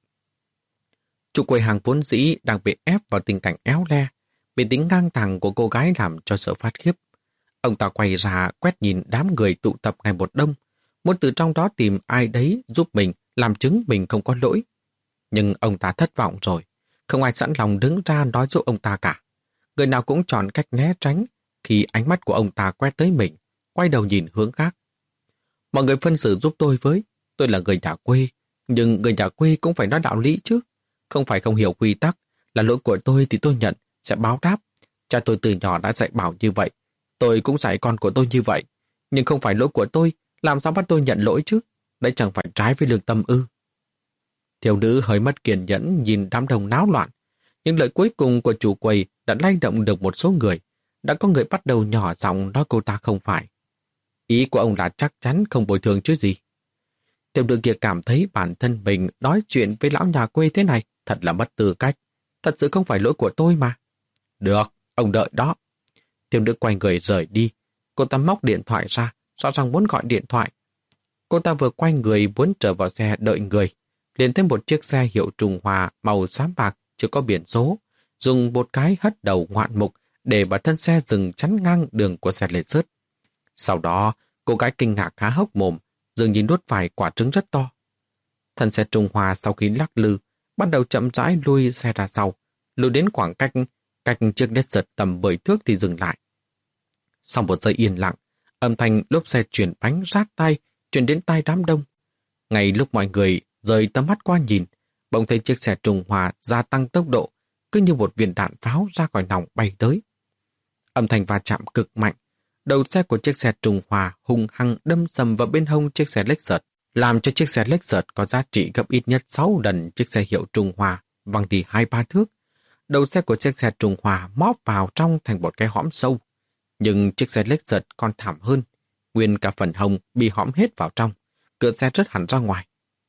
Chủ quầy hàng vốn dĩ đang bị ép vào tình cảnh éo le, bị tính ngang tàng của cô gái làm cho sợ phát khiếp. Ông ta quay ra quét nhìn đám người tụ tập ngày một đông, muốn từ trong đó tìm ai đấy giúp mình làm chứng mình không có lỗi. Nhưng ông ta thất vọng rồi, không ai sẵn lòng đứng ra nói giúp ông ta cả. Người nào cũng chọn cách né tránh khi ánh mắt của ông ta quét tới mình, quay đầu nhìn hướng khác. Mọi người phân xử giúp tôi với, tôi là người nhà quê, nhưng người nhà quê cũng phải nói đạo lý chứ. Không phải không hiểu quy tắc, là lỗi của tôi thì tôi nhận, sẽ báo đáp. Cha tôi từ nhỏ đã dạy bảo như vậy, tôi cũng dạy con của tôi như vậy. Nhưng không phải lỗi của tôi, làm sao bắt tôi nhận lỗi chứ? Đấy chẳng phải trái với lương tâm ư? Thiếu nữ hơi mất kiên nhẫn nhìn đám đông náo loạn. Những lời cuối cùng của chủ quầy đã lay động được một số người. Đã có người bắt đầu nhỏ giọng nói cô ta không phải. Ý của ông là chắc chắn không bồi thường chứ gì. Tiểu nữ kia cảm thấy bản thân mình nói chuyện với lão nhà quê thế này thật là mất tư cách. Thật sự không phải lỗi của tôi mà. Được, ông đợi đó. Tiểu nữ quay người rời đi. Cô ta móc điện thoại ra, rõ ràng muốn gọi điện thoại. Cô ta vừa quay người muốn trở vào xe đợi người. Liền thêm một chiếc xe hiệu Trung Hoa màu xám bạc chưa có biển số, dùng một cái hất đầu ngoạn mục để bản thân xe dừng chắn ngang đường của xe lê sớt. Sau đó, cô gái kinh ngạc há hốc mồm, dường như nuốt phải quả trứng rất to. Thân xe Trung Hoa sau khi lắc lư, bắt đầu chậm rãi lui xe ra sau, lùi đến khoảng cách cách chiếc Lexus tầm mười thước thì dừng lại. Sau một giây yên lặng, âm thanh lốp xe chuyển bánh rát tay truyền đến tai đám đông. Ngay lúc mọi người rời tầm mắt qua nhìn, bỗng thấy chiếc xe Trung Hoa gia tăng tốc độ, cứ như một viên đạn pháo ra khỏi nòng bay tới. Âm thanh va chạm cực mạnh, đầu xe của chiếc xe Trung Hoa hung hăng đâm sầm vào bên hông chiếc xe Lexus, làm cho chiếc xe Lexus có giá trị gấp ít nhất sáu lần chiếc xe hiệu Trung Hoa văng đi hai ba thước. Đầu xe của chiếc xe Trung Hoa móp vào trong thành một cái hõm sâu. Nhưng chiếc xe Lexus còn thảm hơn, nguyên cả phần hông bị hõm hết vào trong, cửa xe rớt hẳn ra ngoài.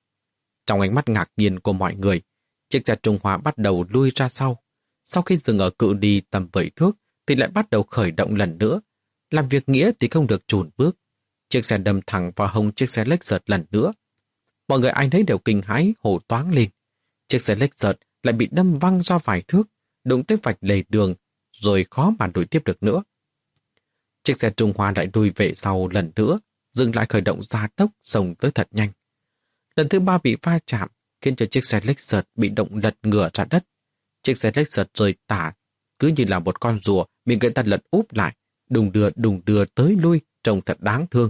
Trong ánh mắt ngạc nhiên của mọi người, chiếc xe Trung Hoa bắt đầu lui ra sau. Sau khi dừng ở cự ly tầm bảy thước thì lại bắt đầu khởi động lần nữa. Làm việc nghĩa thì không được chùn bước. Chiếc xe đâm thẳng vào hông chiếc xe Lexus lần nữa. Mọi người ai nấy đều kinh hãi hô toáng lên. Chiếc xe Lexus lại bị đâm văng ra vài thước, đụng tới vạch lề đường, rồi khó mà đuổi tiếp được nữa. Chiếc xe Trung Hoa lại đuôi về sau lần nữa, dừng lại khởi động gia tốc, xông tới thật nhanh. Lần thứ ba bị va chạm, khiến cho chiếc xe Lexus bị động lật ngửa ra đất. Chiếc xe Lexus rơi tả, cứ như là một con rùa bị người ta lật úp lại, đùng đưa đùng đưa tới lui, trông thật đáng thương.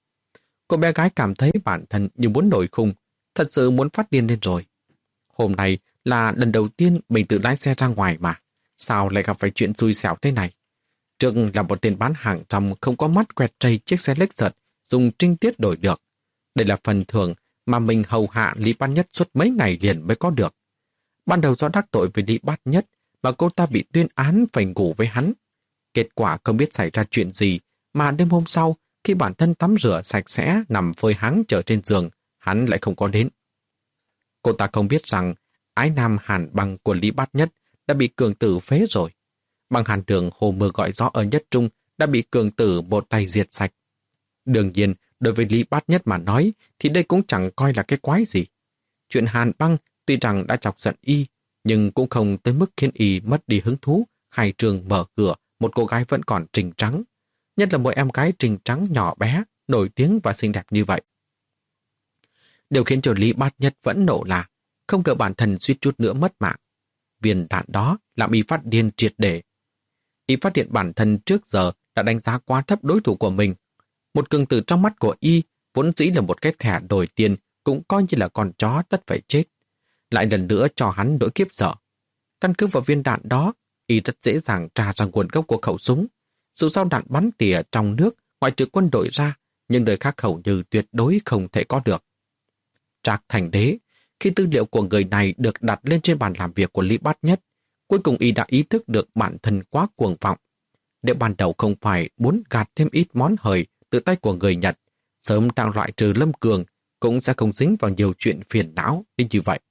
Cô bé gái cảm thấy bản thân như muốn nổi khùng, thật sự muốn phát điên lên rồi. Hôm nay là lần đầu tiên mình tự lái xe ra ngoài mà, sao lại gặp phải chuyện xui xẻo thế này? Trước là một tên bán hàng rong không có mắt quẹt trầy chiếc xe Lexus dùng trinh tiết đổi được. Đây là phần thưởng mà mình hầu hạ Lý Bát Nhất suốt mấy ngày liền mới có được. Ban đầu do đắc tội với Lý Bát Nhất mà cô ta bị tuyên án phải ngủ với hắn. Kết quả không biết xảy ra chuyện gì mà đêm hôm sau khi bản thân tắm rửa sạch sẽ nằm phơi háng chờ trên giường, hắn lại không có đến. Cô ta không biết rằng ái nam Hàn Băng của Lý Bát Nhất đã bị cường tử phế rồi. Băng Hàn Đường hồ mưa gọi gió ở Nhất Trung đã bị cường tử một tay diệt sạch. Đương nhiên, đối với Lý Bát Nhất mà nói thì đây cũng chẳng coi là cái quái gì. Chuyện Hàn Băng tuy rằng đã chọc giận y, nhưng cũng không tới mức khiến y mất đi hứng thú khai trường mở cửa một cô gái vẫn còn Trình Trắng. Nhất là một em gái Trình Trắng nhỏ bé, nổi tiếng và xinh đẹp như vậy. Điều khiến cho Lý Bát Nhất vẫn nộ là không ngờ bản thân suýt chút nữa mất mạng. Viên đạn đó làm y phát điên triệt để. Y phát hiện bản thân trước giờ đã đánh giá quá thấp đối thủ của mình. Một cường tử trong mắt của y vốn dĩ là một cái thẻ đổi tiền, cũng coi như là con chó tất phải chết. Lại lần nữa cho hắn nỗi kiếp sợ. Căn cứ vào viên đạn đó, y rất dễ dàng tra ra nguồn gốc của khẩu súng. Dù sao đạn bắn tỉa trong nước, ngoại trừ quân đội ra, nhưng đời khác hầu như tuyệt đối không thể có được. Trạc Thành Đế, khi tư liệu của người này được đặt lên trên bàn làm việc của Lý Bát Nhất, cuối cùng y đã ý thức được bản thân quá cuồng vọng. Nếu ban đầu không phải muốn gạt thêm ít món hời từ tay của người Nhật, sớm đang loại trừ Lâm Cường, cũng sẽ không dính vào nhiều chuyện phiền não đến như vậy.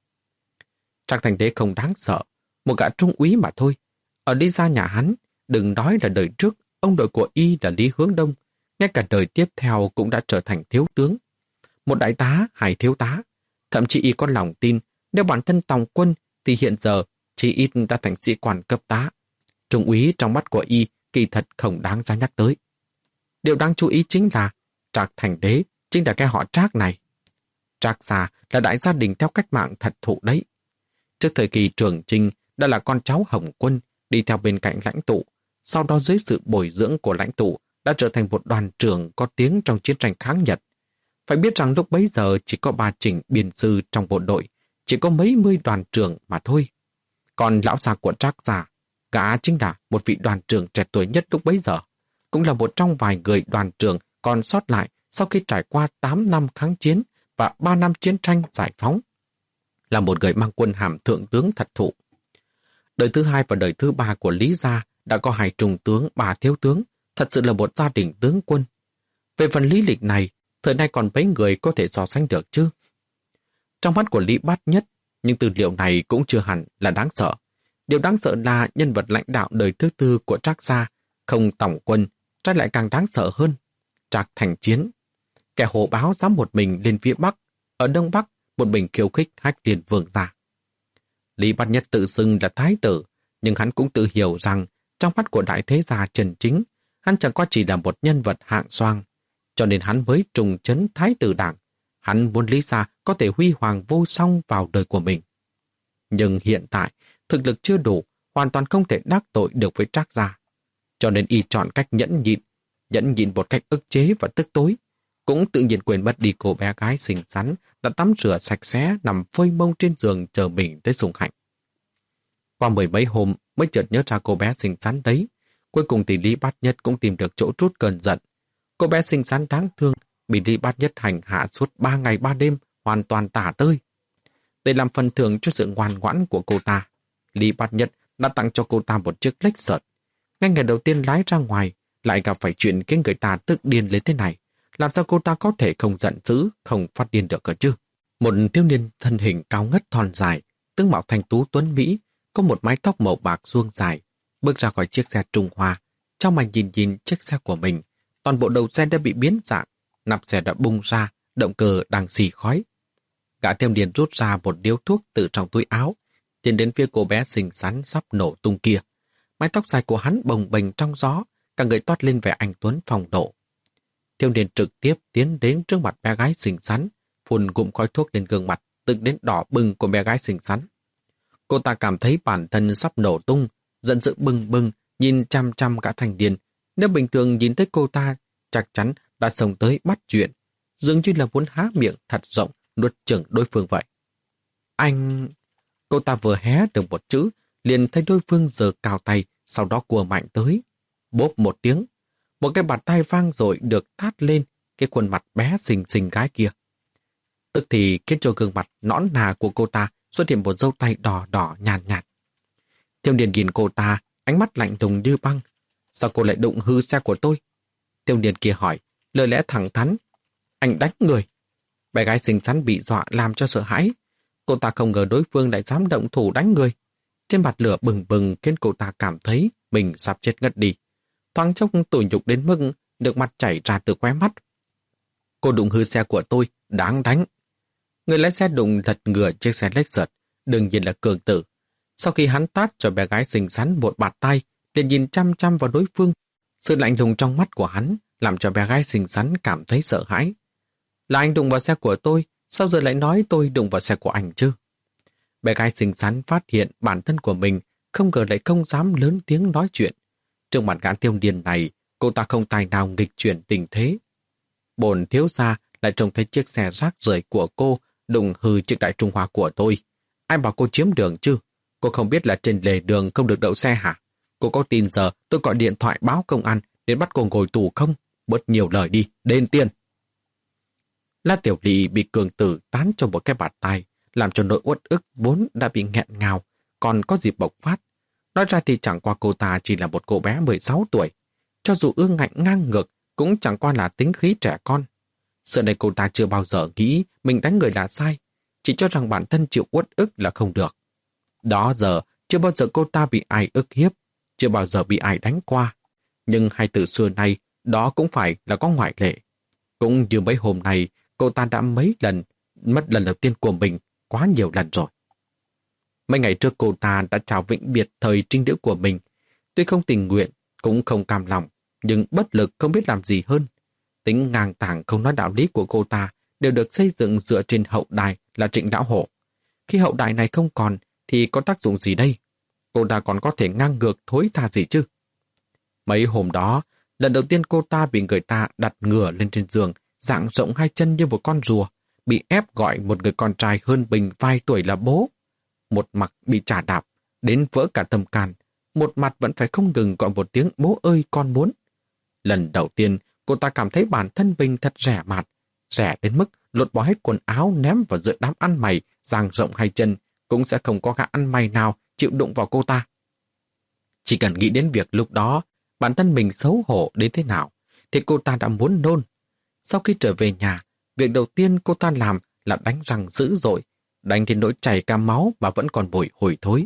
Trạc Thành Đế không đáng sợ, một gã trung úy mà thôi. Ở đi ra nhà hắn, đừng nói là đời trước, ông đội của y là Lý Hướng Đông, ngay cả đời tiếp theo cũng đã trở thành thiếu tướng. Một đại tá hay thiếu tá, thậm chí y có lòng tin nếu bản thân tòng quân thì hiện giờ chỉ ít đã thành sĩ quan cấp tá. Trung úy trong mắt của y kỳ thật không đáng giá nhắc tới. Điều đáng chú ý chính là Trạc Thành Đế chính là cái họ Trác này. Trác gia là đại gia đình theo cách mạng thật thụ đấy. Trước thời kỳ Trường Chinh đã là con cháu Hồng Quân đi theo bên cạnh lãnh tụ, sau đó dưới sự bồi dưỡng của lãnh tụ đã trở thành một đoàn trưởng có tiếng trong chiến tranh kháng Nhật. Phải biết rằng lúc bấy giờ chỉ có ba Trình biên sư trong bộ đội, chỉ có mấy mươi đoàn trưởng mà thôi. Còn lão già của Trác gia, gã chính là một vị đoàn trưởng trẻ tuổi nhất lúc bấy giờ, cũng là một trong vài người đoàn trưởng còn sót lại sau khi trải qua tám năm kháng chiến và ba năm chiến tranh giải phóng. Là một người mang quân hàm thượng tướng thật thụ. Đời thứ hai và đời thứ ba của Lý gia đã có hai trung tướng, ba thiếu tướng, thật sự là một gia đình tướng quân. Về phần lý lịch này, thời nay còn mấy người có thể so sánh được chứ? Trong mắt của Lý Bát Nhất, nhưng tư liệu này cũng chưa hẳn là đáng sợ. Điều đáng sợ là nhân vật lãnh đạo đời thứ tư của Trác gia, không tổng quân, trái lại càng đáng sợ hơn. Trác Thành Chiến, kẻ hổ báo dám một mình lên phía Bắc, ở Đông Bắc một mình khiêu khích Hách Liên Vương gia. Lý Bát Nhất tự xưng là thái tử, nhưng hắn cũng tự hiểu rằng trong mắt của đại thế gia Trần Chính, hắn chẳng qua chỉ là một nhân vật hạng soang, cho nên hắn mới trùng trấn thái tử đảng. Hắn muốn Lý gia có thể huy hoàng vô song vào đời của mình. Nhưng hiện tại, thực lực chưa đủ, hoàn toàn không thể đắc tội được với Trác gia. Cho nên y chọn cách nhẫn nhịn, nhẫn nhịn một cách ức chế và tức tối, cũng tự nhiên quên mất đi cô bé gái xinh xắn đã tắm rửa sạch sẽ nằm phơi mông trên giường chờ mình tới sủng hạnh. Qua mười mấy hôm mới chợt nhớ ra cô bé xinh xắn đấy. Cuối cùng thì Lý Bát Nhất cũng tìm được chỗ trút cơn giận. Cô bé xinh xắn đáng thương bị Lý Bát Nhất hành hạ suốt ba ngày ba đêm, hoàn toàn tả tơi. Để làm phần thưởng cho sự ngoan ngoãn của cô ta, Lý Bát Nhất đã tặng cho cô ta một chiếc Lexus. Ngay ngày đầu tiên lái ra ngoài, lại gặp phải chuyện khiến người ta tức điên lên thế này. Làm sao cô ta có thể không giận dữ, không phát điên được cơ chứ? Một thiếu niên thân hình cao ngất thon dài, tướng mạo thanh tú tuấn Mỹ, có một mái tóc màu bạc suông dài, bước ra khỏi chiếc xe Trung Hoa. Trong màn nhìn nhìn chiếc xe của mình, toàn bộ đầu xe đã bị biến dạng, nắp xe đã bung ra, động cơ đang xì khói. Gã thiếu niên rút ra một điếu thuốc từ trong túi áo, tiến đến phía cô bé xinh xắn sắp nổ tung kia. Mái tóc dài của hắn bồng bềnh trong gió, cả người toát lên vẻ anh tuấn phong độ. Thiếu niên trực tiếp tiến đến trước mặt bé gái xinh xắn, phun ngụm khói thuốc lên gương mặt, tức đến đỏ bừng của bé gái xinh xắn. Cô ta cảm thấy bản thân sắp nổ tung, giận dữ bừng bừng, nhìn chăm chăm cả thanh niên. Nếu bình thường nhìn thấy cô ta, chắc chắn đã xông tới bắt chuyện, dường như là muốn há miệng thật rộng, nuốt chửng đối phương vậy. Anh... Cô ta vừa hé được một chữ, liền thấy đối phương giơ cao tay, sau đó cua mạnh tới. Bốp một tiếng, một cái bạt tay vang dội được thát lên cái khuôn mặt bé xinh xinh gái kia. Tức thì khiến cho gương mặt nõn nà của cô ta xuất hiện một dâu tay đỏ đỏ nhàn nhạt, nhạt. Thiếu niên nhìn cô ta, ánh mắt lạnh lùng như băng. Sao cô lại đụng hư xe của tôi? Thiếu niên kia hỏi, lời lẽ thẳng thắn. Anh đánh người. Bé gái xinh xắn bị dọa làm cho sợ hãi. Cô ta không ngờ đối phương lại dám động thủ đánh người. Trên mặt lửa bừng bừng khiến cô ta cảm thấy mình sắp chết ngất đi. Thoáng chốc tủi nhục đến mức nước mắt chảy ra từ khóe mắt. Cô đụng hư xe của tôi, đáng đánh. Người lái xe đụng lật ngửa chiếc xe Lexus, đương nhiên là Cường Tử. Sau khi hắn tát cho bé gái xinh xắn một bạt tay, liền nhìn chăm chăm vào đối phương. Sự lạnh lùng trong mắt của hắn làm cho bé gái xinh xắn cảm thấy sợ hãi. Là anh đụng vào xe của tôi, sao giờ lại nói tôi đụng vào xe của anh chứ? Bé gái xinh xắn phát hiện bản thân của mình không ngờ lại không dám lớn tiếng nói chuyện. Trước mặt gã tiêu điên này, cô ta không tài nào nghịch chuyển tình thế. Bổn thiếu gia lại trông thấy chiếc xe rác rưởi của cô đụng hư chiếc Đại Trung Hoa của tôi. Ai bảo cô chiếm đường chứ? Cô không biết là trên lề đường không được đậu xe hả? Cô có tin giờ tôi gọi điện thoại báo công an đến bắt cô ngồi tù không? Bớt nhiều lời đi, đền tiền. La Tiểu Lị bị Cường Tử tán cho một cái bạt tay, làm cho nỗi uất ức vốn đã bị nghẹn ngào, còn có dịp bộc phát. Nói ra thì chẳng qua cô ta chỉ là một cô bé mười sáu tuổi. Cho dù ương ngạnh ngang ngược, cũng chẳng qua là tính khí trẻ con. Giờ này cô ta chưa bao giờ nghĩ mình đánh người là sai, chỉ cho rằng bản thân chịu uất ức là không được. Đó giờ, chưa bao giờ cô ta bị ai ức hiếp, chưa bao giờ bị ai đánh qua. Nhưng hay từ xưa nay, đó cũng phải là có ngoại lệ. Cũng như mấy hôm nay, cô ta đã mấy lần mất lần đầu tiên của mình quá nhiều lần rồi. Mấy ngày trước cô ta đã chào vĩnh biệt thời trinh nữ của mình. Tuy không tình nguyện, cũng không cam lòng, nhưng bất lực không biết làm gì hơn. Tính ngang tàng không nói đạo lý của cô ta đều được xây dựng dựa trên hậu đài là Trịnh Lão Hổ. Khi hậu đài này không còn, thì có tác dụng gì đây? Cô ta còn có thể ngang ngược thối tha gì chứ? Mấy hôm đó, lần đầu tiên cô ta bị người ta đặt ngửa lên trên giường, dạng rộng hai chân như một con rùa, bị ép gọi một người con trai hơn mình vài tuổi là bố. Một mặt bị trả đạp, đến vỡ cả tâm can, một mặt vẫn phải không ngừng gọi một tiếng bố ơi con muốn. Lần đầu tiên, cô ta cảm thấy bản thân mình thật rẻ mạt, rẻ đến mức lột bỏ hết quần áo ném vào giữa đám ăn mày, dang rộng hai chân, cũng sẽ không có gã ăn mày nào chịu đụng vào cô ta. Chỉ cần nghĩ đến việc lúc đó, bản thân mình xấu hổ đến thế nào, thì cô ta đã muốn nôn. Sau khi trở về nhà, việc đầu tiên cô ta làm là đánh răng dữ dội, đánh đến nỗi chảy cả máu mà vẫn còn bồi hồi thối.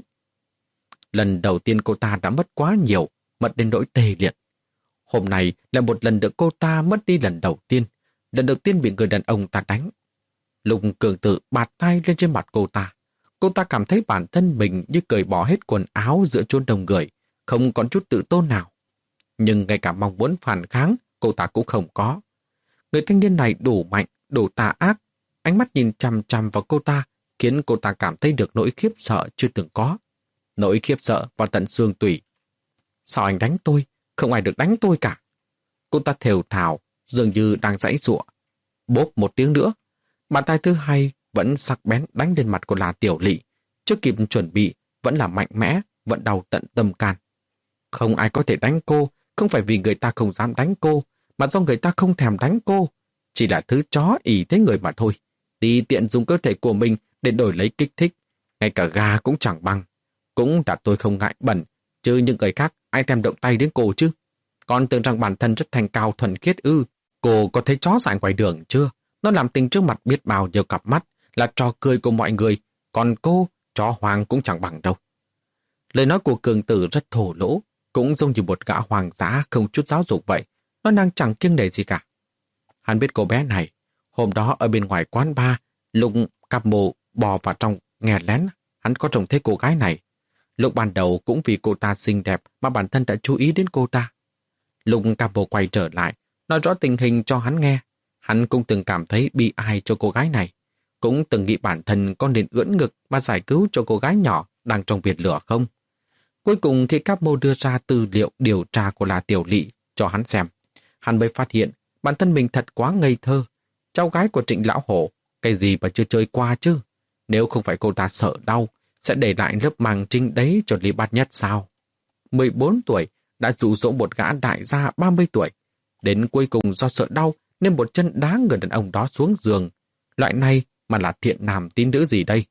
Lần đầu tiên cô ta đã mất quá nhiều, mất đến nỗi tê liệt. Hôm nay là một lần được cô ta mất đi lần đầu tiên, lần đầu tiên bị người đàn ông ta đánh. Lúc Cường Tử bạt tay lên trên mặt cô ta, cô ta cảm thấy bản thân mình như cởi bỏ hết quần áo giữa chốn đông người, không còn chút tự tôn nào. Nhưng ngay cả mong muốn phản kháng, cô ta cũng không có. Người thanh niên này đủ mạnh, đủ tà ác, ánh mắt nhìn chằm chằm vào cô ta, khiến cô ta cảm thấy được nỗi khiếp sợ chưa từng có. Nỗi khiếp sợ vào tận xương tủy. Sao anh đánh tôi? Không ai được đánh tôi cả. Cô ta thều thào, dường như đang giãy giụa. Bốp một tiếng nữa, bàn tay thứ hai vẫn sắc bén đánh lên mặt của La Tiểu Lị. Chưa kịp chuẩn bị, vẫn là mạnh mẽ, vẫn đau tận tâm can. Không ai có thể đánh cô, không phải vì người ta không dám đánh cô, mà do người ta không thèm đánh cô. Chỉ là thứ chó ỷ thế người mà thôi. Tùy tiện dùng cơ thể của mình để đổi lấy kích thích. Ngay cả gà cũng chẳng bằng. Cũng là tôi không ngại bẩn, chứ những người khác ai thèm động tay đến cô chứ. Còn tưởng rằng bản thân rất thành cao thuần khiết ư. Cô có thấy chó dại ngoài đường chưa? Nó làm tình trước mặt biết bao nhiêu cặp mắt, là trò cười của mọi người. Còn cô, chó hoang cũng chẳng bằng đâu. Lời nói của Cường Tử rất thổ lỗ, cũng giống như một gã hoàng dã không chút giáo dục vậy. Nó đang chẳng kiêng nể gì cả. Hắn biết cô bé này, hôm đó ở bên ngoài quán bar, lúc cặp mồ bò vào trong nghe lén, hắn có trông thấy cô gái này. Lúc ban đầu cũng vì cô ta xinh đẹp mà bản thân đã chú ý đến cô ta. Lúc cặp mồ quay trở lại, nói rõ tình hình cho hắn nghe, hắn cũng từng cảm thấy bi ai cho cô gái này. Cũng từng nghĩ bản thân có nên ưỡn ngực mà giải cứu cho cô gái nhỏ đang trong biển lửa không. Cuối cùng khi Cáp Mô đưa ra tư liệu điều tra của La Tiểu Lị cho hắn xem, hắn mới phát hiện bản thân mình thật quá ngây thơ. Cháu gái của Trịnh Lão Hổ, cái gì mà chưa chơi qua chứ? Nếu không phải cô ta sợ đau, sẽ để lại lớp màng trinh đấy cho Lý Bát Nhất sao? mười bốn tuổi đã dụ dỗ một gã đại gia ba mươi tuổi. Đến cuối cùng do sợ đau nên một chân đá người đàn ông đó xuống giường. Loại này mà là thiện nam tín nữ gì đây?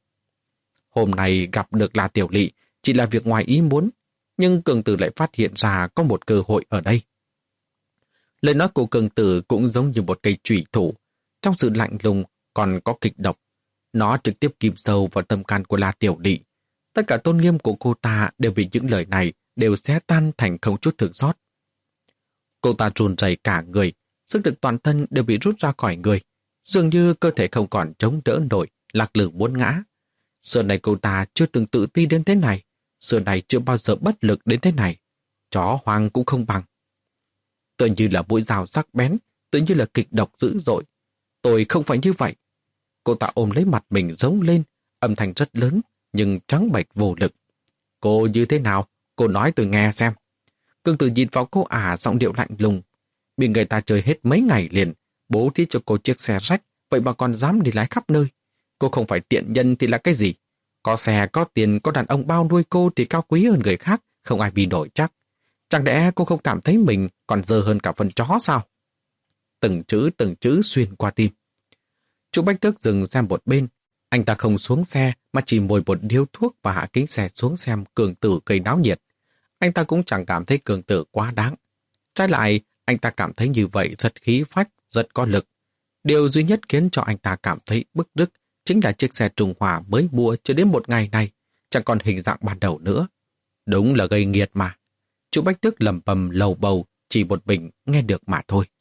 Hôm nay gặp được La Tiểu Lị chỉ là việc ngoài ý muốn, nhưng Cường Tử lại phát hiện ra có một cơ hội ở đây. Lời nói của Cường Tử cũng giống như một cây chủy thủ, trong sự lạnh lùng còn có kịch độc. Nó trực tiếp kìm sâu vào tâm can của La Tiểu Lị. Tất cả tôn nghiêm của cô ta đều bị những lời này đều xé tan thành không chút thương xót. Cô ta run rẩy cả người, sức lực toàn thân đều bị rút ra khỏi người, dường như cơ thể không còn chống đỡ nổi, lạc lử muốn ngã. Xưa này cô ta chưa từng tự ti đến thế này, xưa này chưa bao giờ bất lực đến thế này. Chó hoang cũng không bằng. Tự như là mũi dao sắc bén, tự như là kịch độc dữ dội. Tôi không phải như vậy. Cô ta ôm lấy mặt mình giống lên, âm thanh rất lớn, nhưng trắng bệch vô lực. Cô như thế nào? Cô nói tôi nghe xem. Cương Tử nhìn vào cô ả giọng điệu lạnh lùng. Bị người ta chơi hết mấy ngày liền, bố thí cho cô chiếc xe rách, vậy mà còn dám đi lái khắp nơi. Cô không phải tiện nhân thì là cái gì? Có xe, có tiền, có đàn ông bao nuôi cô thì cao quý hơn người khác, không ai bị nổi chắc. Chẳng lẽ cô không cảm thấy mình còn dơ hơn cả phần chó sao? Từng chữ từng chữ xuyên qua tim. Chú Bách Tước dừng xem một bên. Anh ta không xuống xe mà chỉ mồi một điếu thuốc và hạ kính xe xuống xem Cường Tử gây náo nhiệt. Anh ta cũng chẳng cảm thấy Cường Tử quá đáng. Trái lại, anh ta cảm thấy như vậy rất khí phách, rất có lực. Điều duy nhất khiến cho anh ta cảm thấy bức rứt chính là chiếc xe trùng hỏa mới mua chưa đến một ngày này, chẳng còn hình dạng ban đầu nữa. Đúng là gây nghiệt mà. Chú Bách Tước lẩm bẩm lầu bầu, chỉ một mình nghe được mà thôi.